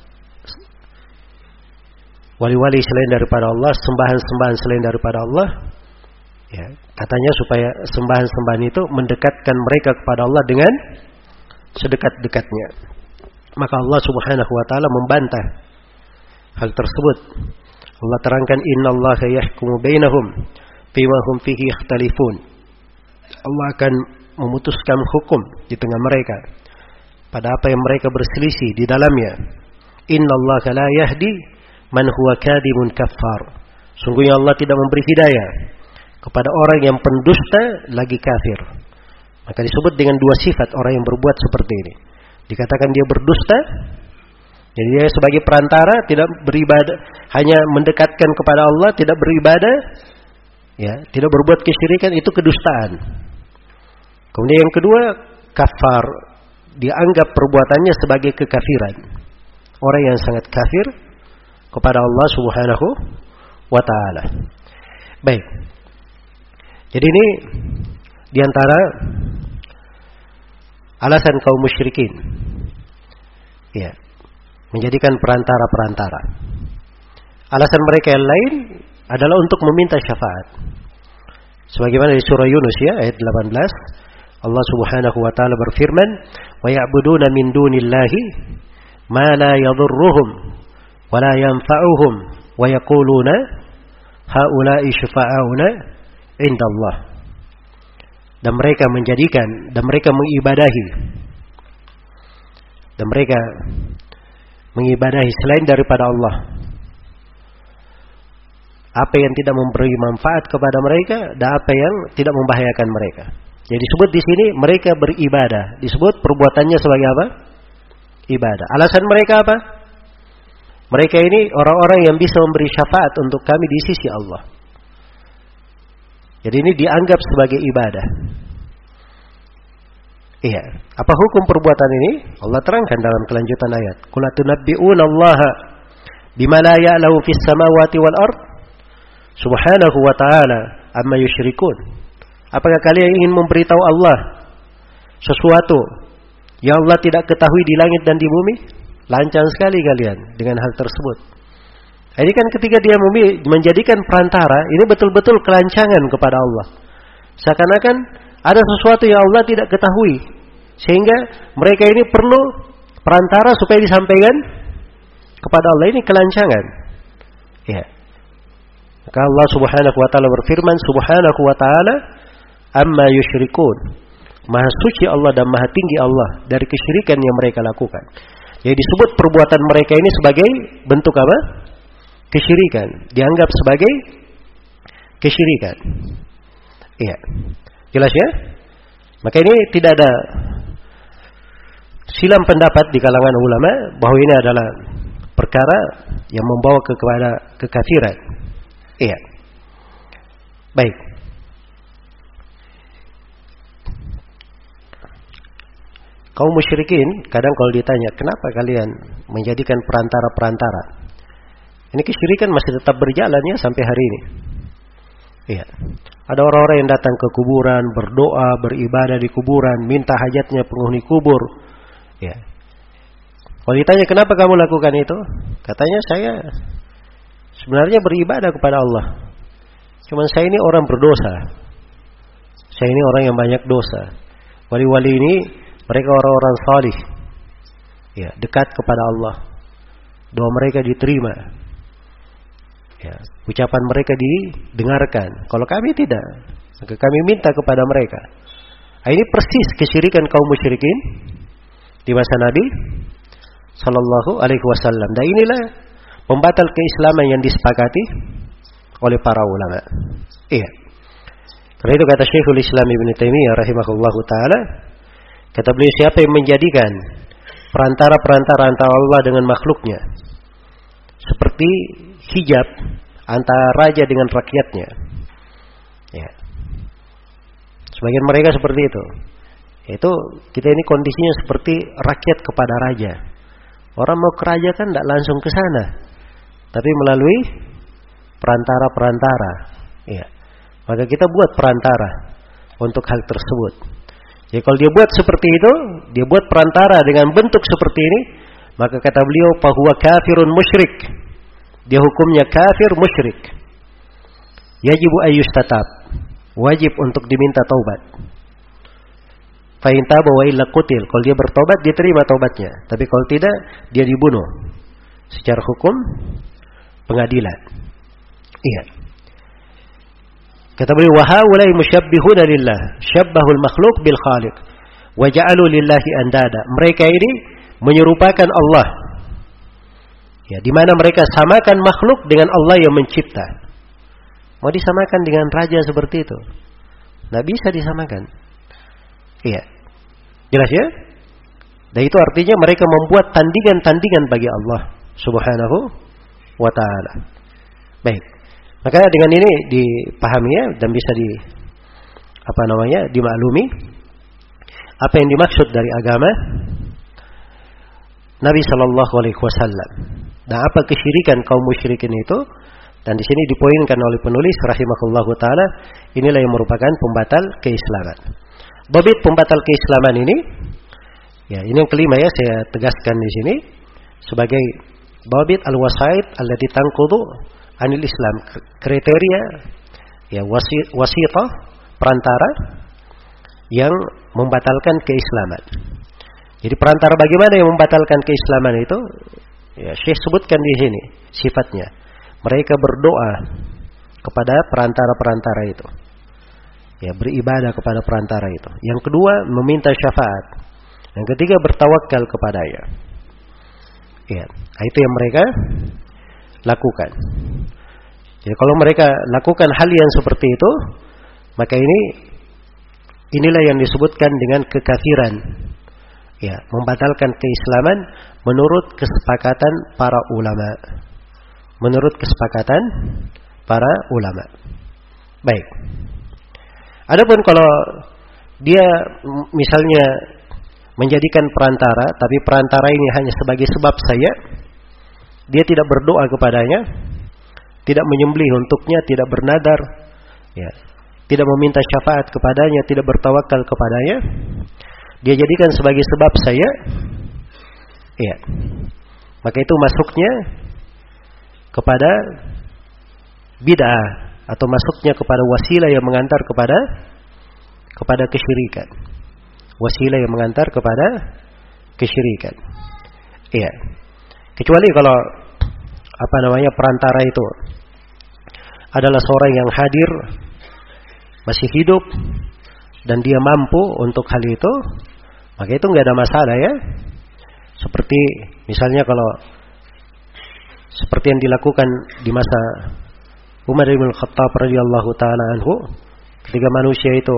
wali-wali selain daripada Allah, sembahan-sembahan selain daripada Allah? Ya, katanya supaya sembahan-sembahan itu mendekatkan mereka kepada Allah dengan sedekat-dekatnya. Maka Allah Subhanahu wa taala membantah hal tersebut. Allah terangkan, "Innallaha yahkumu bainahum fima hum fihi yakhtalifun." Allah akan memutuskan hukum di tengah mereka pada apa yang mereka berselisih di dalamnya. "Innallaha la yahdi man huwa kadimun kaffar." Sungguhnya Allah tidak memberi hidayah kepada orang yang pendusta lagi kafir. Maka disebut dengan dua sifat orang yang berbuat seperti ini. Dikatakan dia berdusta, jadi dia sebagai perantara, tidak beribadah, hanya mendekatkan kepada Allah, tidak beribadah, ya, tidak berbuat kesyirikan, itu kedustaan. Kemudian yang kedua, kafar, dianggap perbuatannya sebagai kekafiran. Orang yang sangat kafir kepada Allah Subhanahu wa taala. Baik. Jadi ini diantara alasan kaum musyrikin, ya, menjadikan perantara-perantara. Alasan mereka yang lain adalah untuk meminta syafaat. Sebagaimana di surah Yunus, ya, ayat delapan belas, Allah Subhanahu wa taala berfirman, "Wa ya'buduna min dunillahi ma la yadhurruhum wa la yanfa'uhum wa yaquluna haula'i syufa'auna indallah." Dan mereka menjadikan, dan mereka mengibadahi, dan mereka mengibadahi selain daripada Allah apa yang tidak memberi manfaat kepada mereka dan apa yang tidak membahayakan mereka. Jadi disebut di sini mereka beribadah, disebut perbuatannya sebagai apa? Ibadah. Alasan mereka apa? Mereka ini orang-orang yang bisa memberi syafaat untuk kami di sisi Allah. Jadi ini dianggap sebagai ibadah. Iya. Apa hukum perbuatan ini? Allah terangkan dalam kelanjutan ayat. Qul atunabbi'una Allaha bima la ya'lamu fis samawati wal ard subhanahu wa ta'ala amma yusyrikun. Apakah kalian ingin memberitahu Allah sesuatu yang Allah tidak ketahui di langit dan di bumi? Lancang sekali kalian dengan hal tersebut. Ini kan ketika dia menjadikan perantara, ini betul-betul kelancangan kepada Allah. Seakan-akan ada sesuatu yang Allah tidak ketahui, sehingga mereka ini perlu perantara supaya disampaikan kepada Allah. Ini kelancangan. Ya. Maka Allah Subhanahu wa taala berfirman, Subhanahu wa taala amma yusyrikun. Maha suci Allah dan maha tinggi Allah dari kesyirikan yang mereka lakukan. Jadi disebut perbuatan mereka ini sebagai bentuk apa? Kesyirikan, dianggap sebagai kesyirikan. Iya. Jelas ya? Maka ini tidak ada silam pendapat di kalangan ulama bahwa ini adalah perkara yang membawa ke kepada kekafiran. Iya. Baik. Kaum musyrikin kadang kalau ditanya, kenapa kalian menjadikan perantara-perantara? Ini kesyirikan masih tetap berjalan ya sampai hari ini. Iya. Ada orang-orang yang datang ke kuburan, berdoa, beribadah di kuburan, minta hajatnya penghuni kubur. Ya. Kalau ditanya kenapa kamu lakukan itu? Katanya saya sebenarnya beribadah kepada Allah. Cuman saya ini orang berdosa. Saya ini orang yang banyak dosa. Wali-wali ini mereka orang-orang salih. Ya, dekat kepada Allah. Doa mereka diterima. Ya, ucapan mereka didengarkan. Kalau kami tidak, maka kami minta kepada mereka. Nah, ini persis kesyirikan kaum musyrikin di masa Nabi Sallallahu Alaihi Wasallam. Dan inilah pembatal keislaman yang disepakati oleh para ulama. Iya. Karena itu kata Syekhul Islam Ibnu Taimiyah rahimahullahu taala, kata beliau, siapa yang menjadikan perantara-perantara antara Allah dengan makhluknya seperti hijab antara raja dengan rakyatnya. Ya. Sebagian mereka seperti itu. Itu kita ini kondisinya seperti rakyat kepada raja. Orang mau ke raja kan tidak langsung ke sana, tapi melalui perantara-perantara. Ya. Maka kita buat perantara untuk hal tersebut. Jadi kalau dia buat seperti itu, dia buat perantara dengan bentuk seperti ini, maka kata beliau, fahuwa kafirun musyrik. Dia hukumnya kafir musyrik. Yajibu ayyustatab. Wajib untuk diminta taubat. Fa in taba wa illa qutil. Kalau dia bertobat, dia terima taubatnya. Tapi kalau tidak, dia dibunuh secara hukum pengadilan. Iya. Kata beliau, wa haulai musyabbihuna lillah, syabbahul makhluk bil khaliq wa ja'alu lillahi andada. Mereka ini menyerupakan Allah. Ya, di mana mereka samakan makhluk dengan Allah yang mencipta. Mau disamakan dengan raja seperti itu? Tidak bisa disamakan. Iya. Jelas ya? Dan itu artinya mereka membuat tandingan-tandingan bagi Allah Subhanahu wa ta'ala. Baik. Maka dengan ini dipahami ya, dan bisa di apa namanya? dimaklumi apa yang dimaksud dari agama Nabi sallallahu alaihi wasallam. Dan apa kesyirikan kaum musyrikin itu? Dan di sini dipoinkan oleh penulis rahimahullahu taala, inilah yang merupakan pembatal keislaman. Dhabit pembatal keislaman ini, ya ini yang kelima ya, saya tegaskan di sini sebagai dhabit al-wasait allati tanqudu anil Islam, kriteria ya wasithah, perantara yang membatalkan keislaman. Jadi perantara bagaimana yang membatalkan keislaman itu? Ya, Syekh sebutkan di sini sifatnya. Mereka berdoa kepada perantara-perantara itu. Ya, beribadah kepada perantara itu. Yang kedua, meminta syafaat. Yang ketiga, bertawakal kepadanya. Ya, itu yang mereka lakukan. Jadi kalau mereka lakukan hal yang seperti itu, maka ini inilah yang disebutkan dengan kekafiran. Ya, membatalkan keislaman menurut kesepakatan para ulama. Menurut kesepakatan para ulama. Baik. Adapun kalau dia misalnya menjadikan perantara, tapi perantara ini hanya sebagai sebab saja, dia tidak berdoa kepadanya, tidak menyembelih untuknya, tidak bernadar, ya, tidak meminta syafaat kepadanya, tidak bertawakal kepadanya, dia jadikan sebagai sebab saja, ya, maka itu masuknya kepada bid'ah atau masuknya kepada wasilah yang mengantar kepada kepada kesyirikan. Wasilah yang mengantar kepada kesyirikan. Iya. Kecuali kalau apa namanya perantara itu adalah seorang yang hadir, masih hidup dan dia mampu untuk hal itu, maka itu enggak ada masalah ya. Seperti misalnya kalau seperti yang dilakukan di masa Umar bin Khattab radhiyallahu taala anhu, ketika manusia itu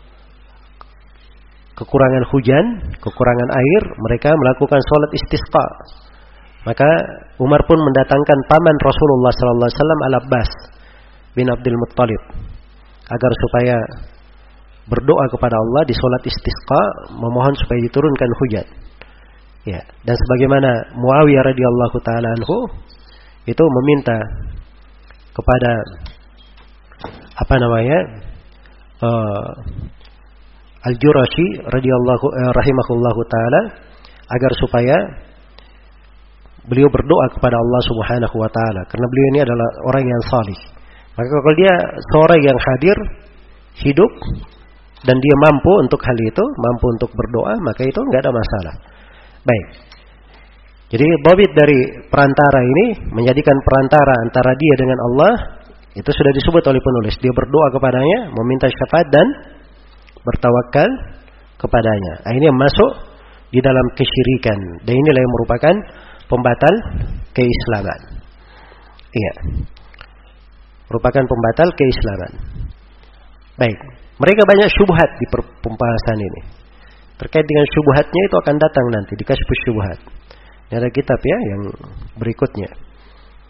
kekurangan hujan, kekurangan air, mereka melakukan sholat istisqa. Maka Umar pun mendatangkan paman Rasulullah sallallahu alaihi wasallam Al-Abbas bin Abdul Muttalib agar supaya berdoa kepada Allah di sholat istisqa, memohon supaya diturunkan hujan. Ya, dan sebagaimana Muawiyah radhiyallahu taala anhu itu meminta kepada apa namanya uh, Al-Jurashi radhiyallahu uh, rahimahullahu taala agar supaya beliau berdoa kepada Allah Subhanahu wa taala karena beliau ini adalah orang yang salih. Maka kalau dia seorang yang hadir, hidup dan dia mampu untuk hal itu, mampu untuk berdoa, maka itu enggak ada masalah. Baik. Jadi dhabit dari perantara ini, menjadikan perantara antara dia dengan Allah, itu sudah disebut oleh penulis. Dia berdoa kepadanya, meminta syafaat dan bertawakal kepadanya. Nah, ini yang masuk di dalam kesyirikan. Dan inilah yang merupakan pembatal keislaman. Iya. Merupakan pembatal keislaman. Baik. Mereka banyak syubhat di pembahasan ini. Terkait dengan syubhatnya itu akan datang nanti di Kasyfus Syubhat. Ini ada kitab ya yang berikutnya.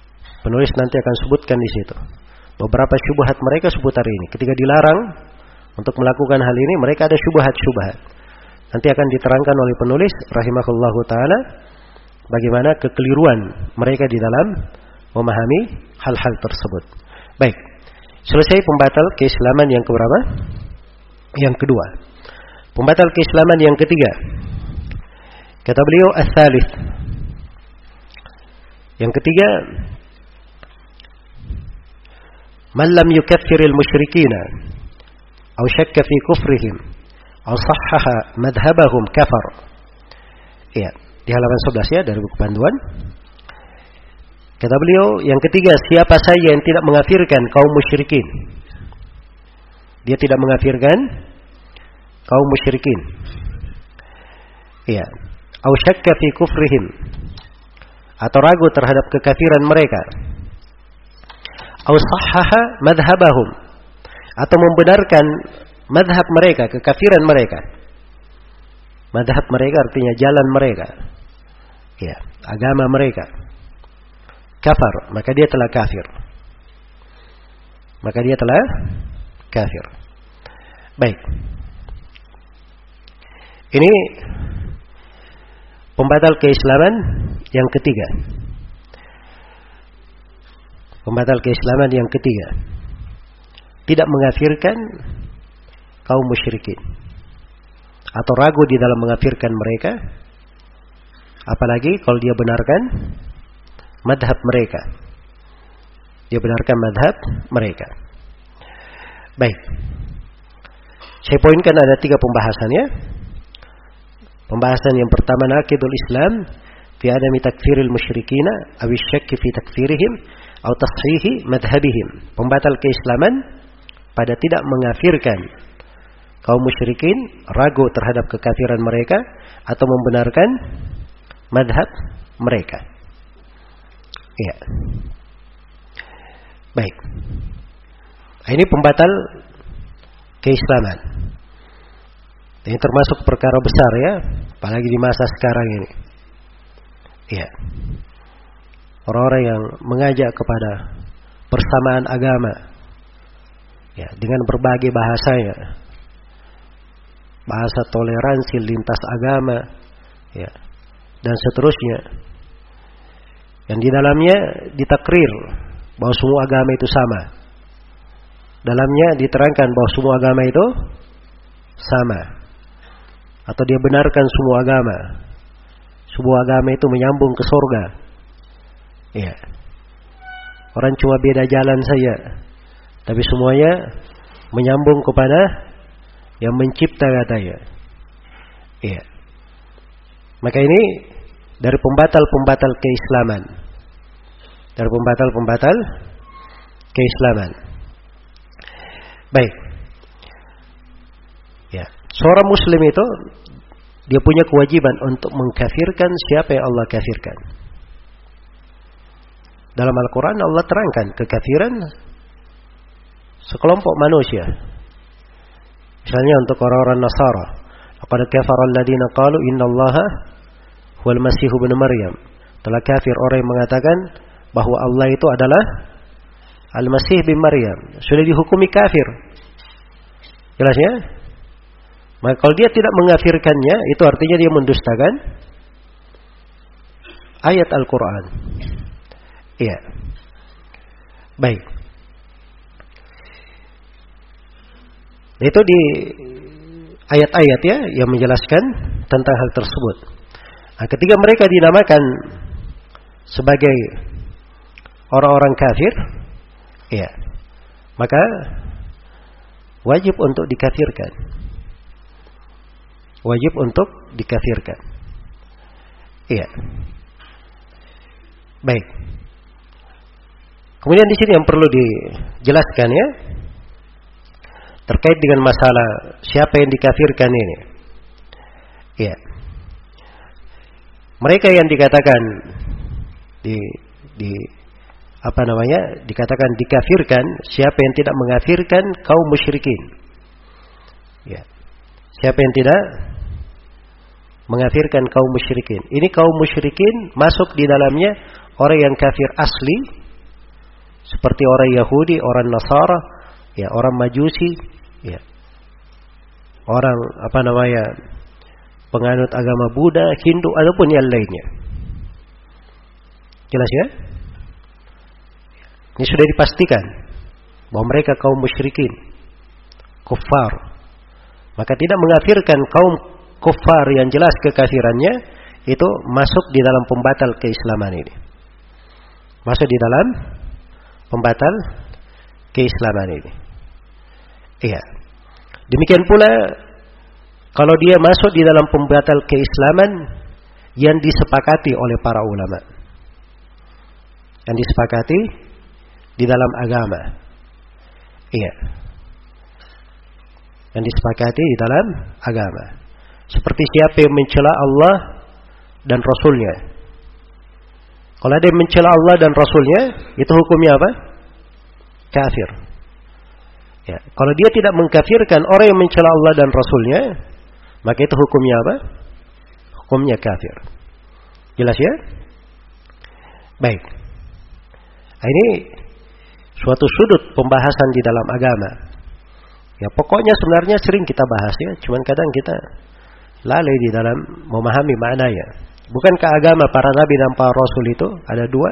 Penulis nanti akan sebutkan di situ beberapa syubhat mereka seputar ini. Ketika dilarang untuk melakukan hal ini, mereka ada syubhat-syubhat. Nanti akan diterangkan oleh penulis rahimahullahu taala bagaimana kekeliruan mereka di dalam memahami hal-hal tersebut. Baik. Selesai pembatal keislaman yang keberapa? Yang kedua. Pembatal keislaman yang ketiga. Kata beliau as-salits. Yang ketiga, man lam yukaffiril musyrikina aw syakka fi kufrihim aw sahhaha madhhabahum kafar. Ya, di halaman sebelas ya dari buku panduan. Kata beliau, yang ketiga, siapa saja yang tidak mengafirkan kaum musyrikin. Dia tidak mengafirkan kaum musyrikin. Ya, aw syakka fi kufrihim, atau ragu terhadap kekafiran mereka. Aw sahhaha madhhabahum, atau membenarkan madhab mereka, kekafiran mereka. Madhab mereka artinya jalan mereka. Ya, agama mereka. Kafar, maka dia telah kafir. Maka dia telah kafir. Baik. Ini pembatal keislaman yang ketiga. Pembatal keislaman yang ketiga. Tidak mengafirkan kaum musyrikin. Atau ragu di dalam mengafirkan mereka. Apalagi kalau dia benarkan madhab mereka. Dia benarkan madhab mereka. Baik. Saya poinkan ada tiga pembahasannya. Pembahasan yang pertama, naqidul Islam fi adami takfiril musyrikina aw syakki fi takfirihim aw tashihi madhhabihim. Pembatal keislaman pada tidak mengafirkan kaum musyrikin, ragu terhadap kekafiran mereka atau membenarkan madhab mereka. Iya. Baik. Ini pembatal keislaman. Ini termasuk perkara besar ya, apalagi di masa sekarang ini. Iya. Orang-orang yang mengajak kepada persamaan agama, ya, dengan berbagai bahasanya, bahasa toleransi lintas agama, ya, dan seterusnya. Yang di dalamnya ditakrir bahwa semua agama itu sama. Dalamnya diterangkan bahwa semua agama itu sama. Atau dia benarkan semua agama. Semua agama itu menyambung ke surga. Ya. Orang cuma beda jalan saja, tapi semuanya menyambung kepada yang mencipta katanya. Ya. Maka ini dari pembatal-pembatal keislaman. Dari pembatal-pembatal keislaman. Baik. Ya, seorang muslim itu dia punya kewajiban untuk mengkafirkan siapa yang Allah kafirkan. Dalam Al-Quran Allah terangkan kekafiran sekelompok manusia. Misalnya untuk orang-orang Nasara, laqad kafara alladziina qalu innallaha huwal masih ibnu Maryam. Telah kafir orang yang mengatakan bahwa Allah itu adalah Al-Masih bin Maryam. Sudah dihukumi kafir. Jelas ya? Maka kalau dia tidak mengafirkannya, itu artinya dia mendustakan ayat Al-Quran. Iya. Baik. Itu di ayat-ayat ya yang menjelaskan tentang hal tersebut. Nah, ketika mereka dinamakan sebagai orang-orang kafir, ya, maka wajib untuk dikafirkan. Wajib untuk dikafirkan. Iya. Baik. Kemudian di sini yang perlu dijelaskan ya, terkait dengan masalah siapa yang dikafirkan ini. Iya. Mereka yang dikatakan di di apa namanya? dikatakan dikafirkan, siapa yang tidak mengafirkan kaum musyrikin. Ya. Siapa yang tidak mengafirkan kaum musyrikin. Ini kaum musyrikin masuk di dalamnya orang yang kafir asli seperti orang Yahudi, orang Nasara, ya, orang Majusi, ya, orang apa namanya penganut agama Buddha, Hindu, ataupun yang lainnya. Jelas ya? Ini sudah dipastikan bahwa mereka kaum musyrikin, kuffar. Maka tidak mengkafirkan kaum kuffar yang jelas kekafirannya itu masuk di dalam pembatal keislaman ini. Masuk di dalam pembatal keislaman ini. Iya. Demikian pula kalau dia masuk di dalam pembatal keislaman yang disepakati oleh para ulama. Yang disepakati di dalam agama. Iya. Yang disepakati di dalam agama. Seperti siapa yang mencela Allah dan Rasulnya. Kalau ada yang mencela Allah dan Rasulnya, itu hukumnya apa? Kafir. Ya. Kalau dia tidak mengkafirkan orang yang mencela Allah dan Rasulnya, maka itu hukumnya apa? Hukumnya kafir. Jelas ya? Baik. Nah, ini suatu sudut pembahasan di dalam agama. Ya, pokoknya sebenarnya sering kita bahas ya, cuman kadang kita lalai di dalam memahami maknanya. Bukankah agama para nabi dan para rasul itu ada dua?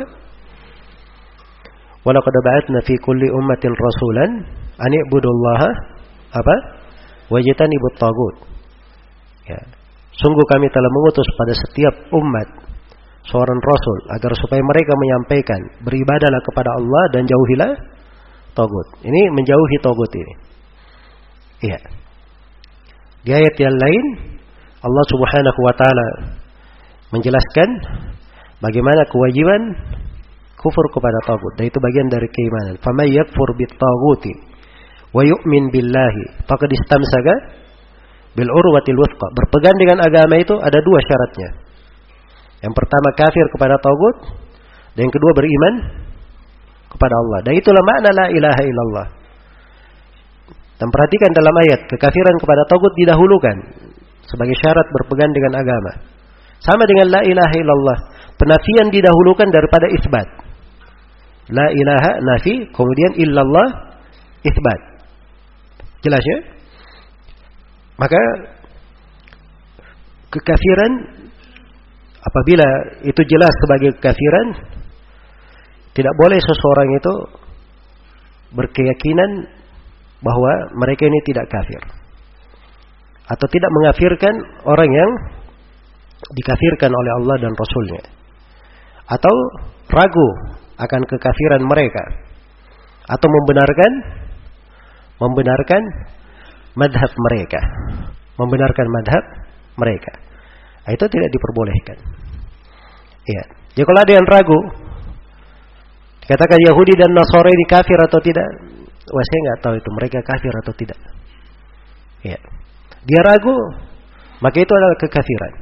Walaqad ba'atsna fi kulli ummatin rasulan an i'budullaha apa? Wajtanibut tagut. Ya. Sungguh kami telah mengutus pada setiap umat seorang rasul agar supaya mereka menyampaikan beribadahlah kepada Allah dan jauhilah tagut. Ini menjauhi tagut ini. Iya. Di ayat yang lain Allah Subhanahu wa taala menjelaskan bagaimana kewajiban kufur kepada tagut. Dan itu bagian dari keimanan. Faman yakfur bit-taghuti wa yu'min billahi faqad istamsaka bil urwatil wuthqa. Berpegang dengan agama itu ada dua syaratnya. Yang pertama kafir kepada tagut, dan yang kedua beriman kepada Allah. Dan itulah makna la ilaha illallah. Dan perhatikan dalam ayat, kekafiran kepada tagut didahulukan sebagai syarat berpegang dengan agama. Sama dengan la ilaha illallah, penafian didahulukan daripada isbat. La ilaha nafi, kemudian illallah isbat. Jelas ya? Maka kekafiran apabila itu jelas sebagai kekafiran, tidak boleh seseorang itu berkeyakinan bahwa mereka ini tidak kafir, atau tidak mengkafirkan orang yang dikafirkan oleh Allah dan Rasulnya, atau ragu akan kekafiran mereka, atau membenarkan membenarkan madhab mereka, membenarkan madhab mereka. Itu tidak diperbolehkan. Iya. Jadi kalau ada yang ragu, dikatakan Yahudi dan Nasara ini kafir atau tidak, wah saya nggak tahu itu mereka kafir atau tidak. Iya. Dia ragu, maka itu adalah kekafiran.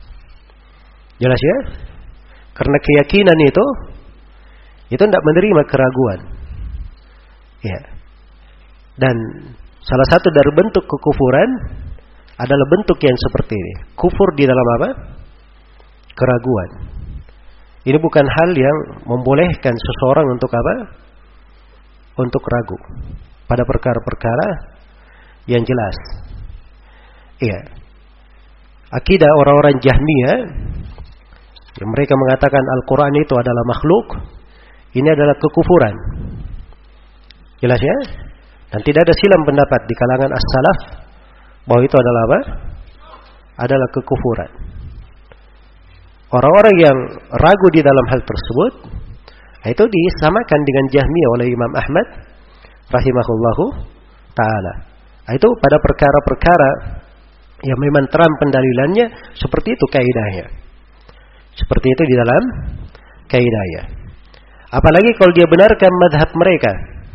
Jelas ya? Karena keyakinan itu itu tidak menerima keraguan. Iya. Dan salah satu dari bentuk kekufuran adalah bentuk yang seperti ini. Kufur di dalam apa? Keraguan. Ini bukan hal yang membolehkan seseorang untuk apa? Untuk ragu pada perkara-perkara yang jelas. Iya. Akidah orang-orang Jahmiyah yang mereka mengatakan Al-Quran itu adalah makhluk, ini adalah kekufuran. Jelas ya? Dan tidak ada silam pendapat di kalangan as-salaf bahwa itu adalah apa? Adalah kekufuran. Orang-orang yang ragu di dalam hal tersebut, itu disamakan dengan Jahmiyah oleh Imam Ahmad rahimahullahu ta'ala. Itu pada perkara-perkara yang memang terang pendalilannya, seperti itu kaidahnya. Seperti itu di dalam kaidahnya. Apalagi kalau dia benarkan madhab mereka,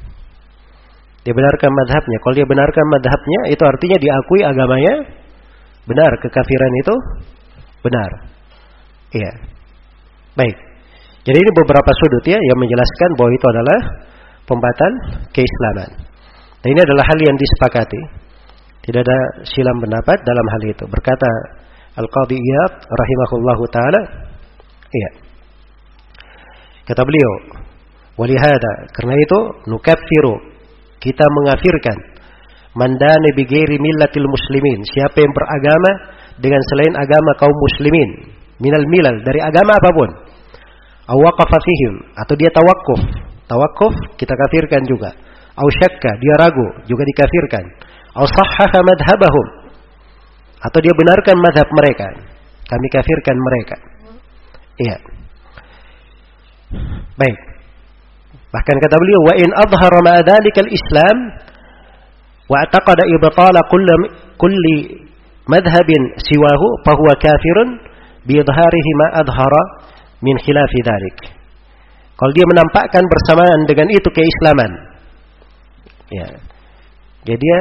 dia benarkan madhabnya. Kalau dia benarkan madhabnya, itu artinya diakui agamanya benar, kekafiran itu benar. Iya. Baik. Jadi ini beberapa sudut ya yang menjelaskan bahwa itu adalah pembatal keislaman. Dan ini adalah hal yang disepakati. Tidak ada silam pendapat dalam hal itu. Berkata Al-Qadhi Iyad rahimahullahu taala, iya. Kata beliau, Walihada, karena itu nukaffiru, kita mengafirkan man dana bi ghairi millatil muslimin, siapa yang beragama dengan selain agama kaum muslimin, minal milal, dari agama apapun. Aw waqafa fihim, atau dia tawakuf. Tawakuf kita kafirkan juga. Aw syakka, dia ragu, juga dikafirkan. Aw sahhaha madhhabahum, atau dia benarkan madhab mereka, kami kafirkan mereka. Iya. Baik. Bahkan kata beliau, wa in adhara ma dzalika al-islam wa i'taqada ibtala kulli kulli madhhabin siwahu fa huwa kafirun bi idharihi ma adhara min khilafi dzalik. Kalau dia menampakkan bersamaan dengan itu keislaman, ya. Jadi dia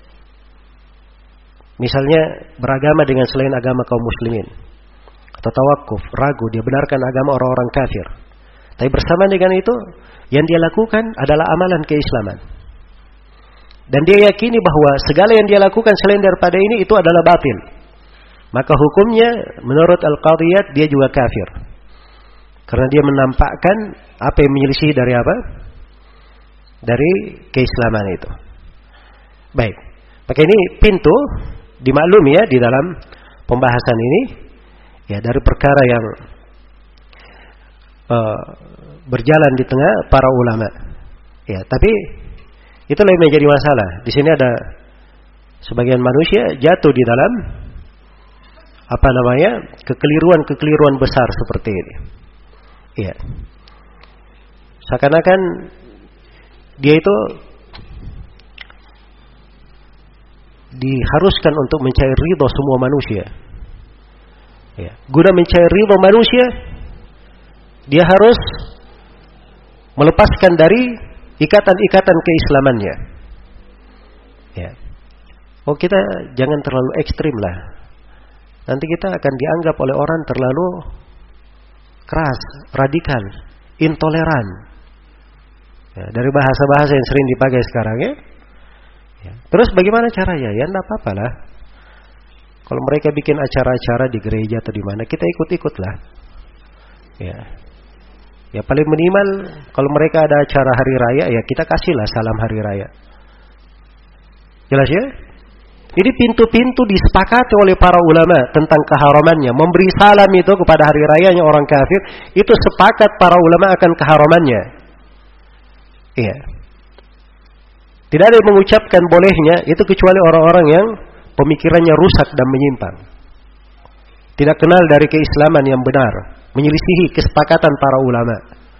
misalnya beragama dengan selain agama kaum muslimin, atau tawakuf, ragu, dia benarkan agama orang-orang kafir. Tapi bersamaan dengan itu, yang dia lakukan adalah amalan keislaman. Dan dia yakini bahwa segala yang dia lakukan selain daripada ini itu adalah batil. Maka hukumnya menurut Al-Qadiyat dia juga kafir. Karena dia menampakkan apa yang menyelisih dari apa? Dari keislaman itu. Baik. Maka ini pintu dimaklumi ya di dalam pembahasan ini. Ya, dari perkara yang uh, berjalan di tengah para ulama. Ya, tapi itulah yang menjadi masalah. Di sini ada sebagian manusia jatuh di dalam apa namanya? kekeliruan-kekeliruan besar seperti ini. Iya. Seakan-akan dia itu diharuskan untuk mencari ridho semua manusia. Ya. Guna mencari ridho manusia, dia harus melepaskan dari ikatan-ikatan keislamannya. Ya. Oh, kita jangan terlalu ekstrim lah. Nanti kita akan dianggap oleh orang terlalu keras, radikal, intoleran. Ya, dari bahasa-bahasa yang sering dipakai sekarang ya. Ya. Terus bagaimana caranya? Ya enggak apa-apa lah. Kalau mereka bikin acara-acara di gereja atau di mana, kita ikut-ikutlah. Ya. Ya paling minimal kalau mereka ada acara hari raya, ya kita kasihlah salam hari raya. Jelas ya? Ini pintu-pintu disepakati oleh para ulama tentang keharamannya. Memberi salam itu kepada hari rayanya orang kafir, itu sepakat para ulama akan keharamannya. Iya. Tidak ada yang mengucapkan bolehnya, itu kecuali orang-orang yang pemikirannya rusak dan menyimpang. Tidak kenal dari keislaman yang benar, menyelisihi kesepakatan para ulama.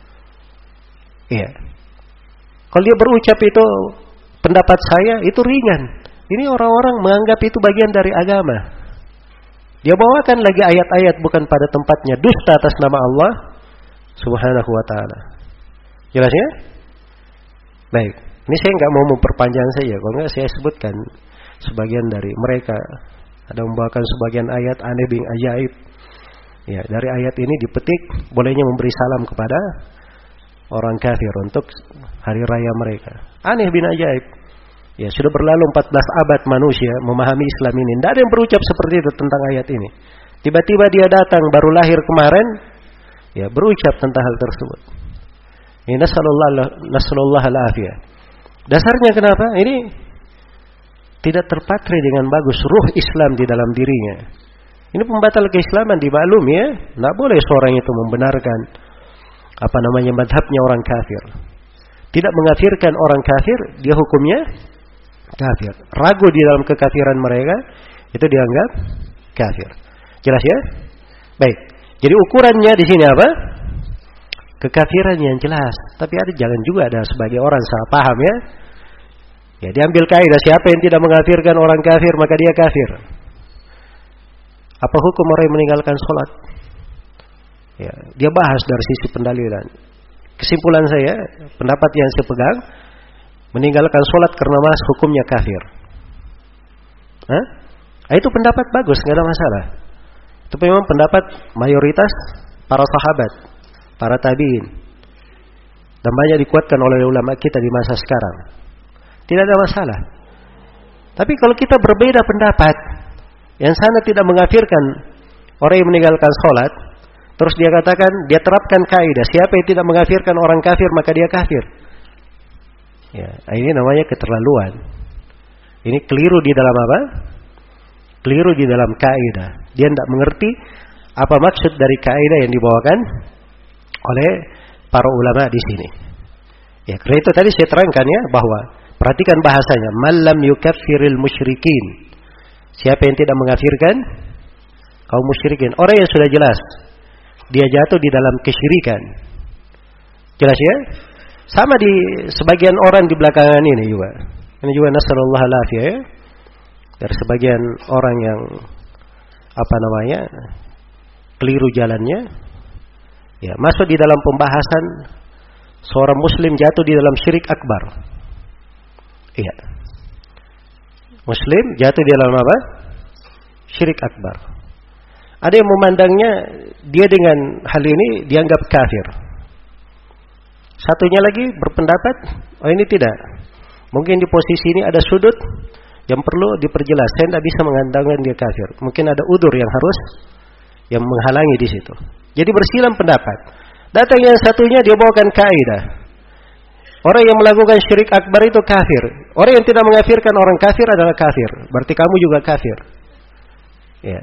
Iya. Kalau dia berucap itu pendapat saya, itu ringan. Ini orang-orang menganggap itu bagian dari agama. Dia bawakan lagi ayat-ayat bukan pada tempatnya, dusta atas nama Allah Subhanahu wa taala. Jelas ya? Baik. Ini saya enggak mau memperpanjang saja, kalau enggak saya sebutkan sebagian dari mereka ada membawakan sebagian ayat aneh bin ajaib. Ya, dari ayat ini dipetik bolehnya memberi salam kepada orang kafir untuk hari raya mereka. Aneh bin ajaib. Ya, sudah berlalu empat belas abad manusia memahami Islam ini. Tidak ada yang berucap seperti itu tentang ayat ini. Tiba-tiba dia datang baru lahir kemarin, ya berucap tentang hal tersebut. Ini nasallallahu al-afiyah. Dasarnya kenapa? Ini tidak terpatri dengan bagus ruh Islam di dalam dirinya. Ini pembatal keislaman, dimaklumi ya. Tidak boleh seorang itu membenarkan apa namanya madhabnya orang kafir. Tidak mengafirkan orang kafir, dia hukumnya kafir. Ragu di dalam kekafiran mereka, itu dianggap kafir. Jelas ya? Baik. Jadi ukurannya di sini apa? Kekafiran yang jelas. Tapi ada jangan juga ada sebagai orang salah paham ya. Ya diambil kaidah siapa yang tidak mengafirkan orang kafir maka dia kafir. Apa hukum orang yang meninggalkan sholat? Ya, dia bahas dari sisi pendalilan. Kesimpulan saya, pendapat yang saya pegang, meninggalkan sholat karena malas hukumnya kafir. Hah? Itu pendapat bagus, nggak ada masalah. Itu memang pendapat mayoritas para sahabat, para tabiin, dan banyak dikuatkan oleh ulama kita di masa sekarang. Tidak ada masalah. Tapi kalau kita berbeda pendapat, yang sana tidak mengafirkan orang yang meninggalkan sholat, Terus dia katakan, dia terapkan kaidah, siapa yang tidak mengkafirkan orang kafir maka dia kafir. Ya, ini namanya keterlaluan. Ini keliru di dalam apa? Keliru di dalam kaidah. Dia tidak mengerti apa maksud dari kaidah yang dibawakan oleh para ulama di sini. Ya, karena itu tadi saya terangkan ya bahwa perhatikan bahasanya, malam yukaffiril musyrikin. Siapa yang tidak mengkafirkan kaum musyrikin, orang yang sudah jelas dia jatuh di dalam kesyirikan. Jelas ya? Sama di sebagian orang di belakangan ini juga. Ini juga nasallallahu alaihi ya. Dari sebagian orang yang apa namanya? Keliru jalannya. Ya, masuk di dalam pembahasan seorang muslim jatuh di dalam syirik akbar. Iya. Muslim jatuh di dalam apa? Syirik akbar. Ada yang memandangnya dia dengan hal ini dianggap kafir. Satunya lagi berpendapat, oh ini tidak. Mungkin di posisi ini ada sudut yang perlu diperjelas. Saya tidak bisa mengandangkan dia kafir. Mungkin ada udzur yang harus yang menghalangi di situ. Jadi bersilang pendapat. Datang yang satunya dia bawakan kaidah. Orang yang melakukan syirik akbar itu kafir. Orang yang tidak mengkafirkan orang kafir adalah kafir. Berarti kamu juga kafir. Ya.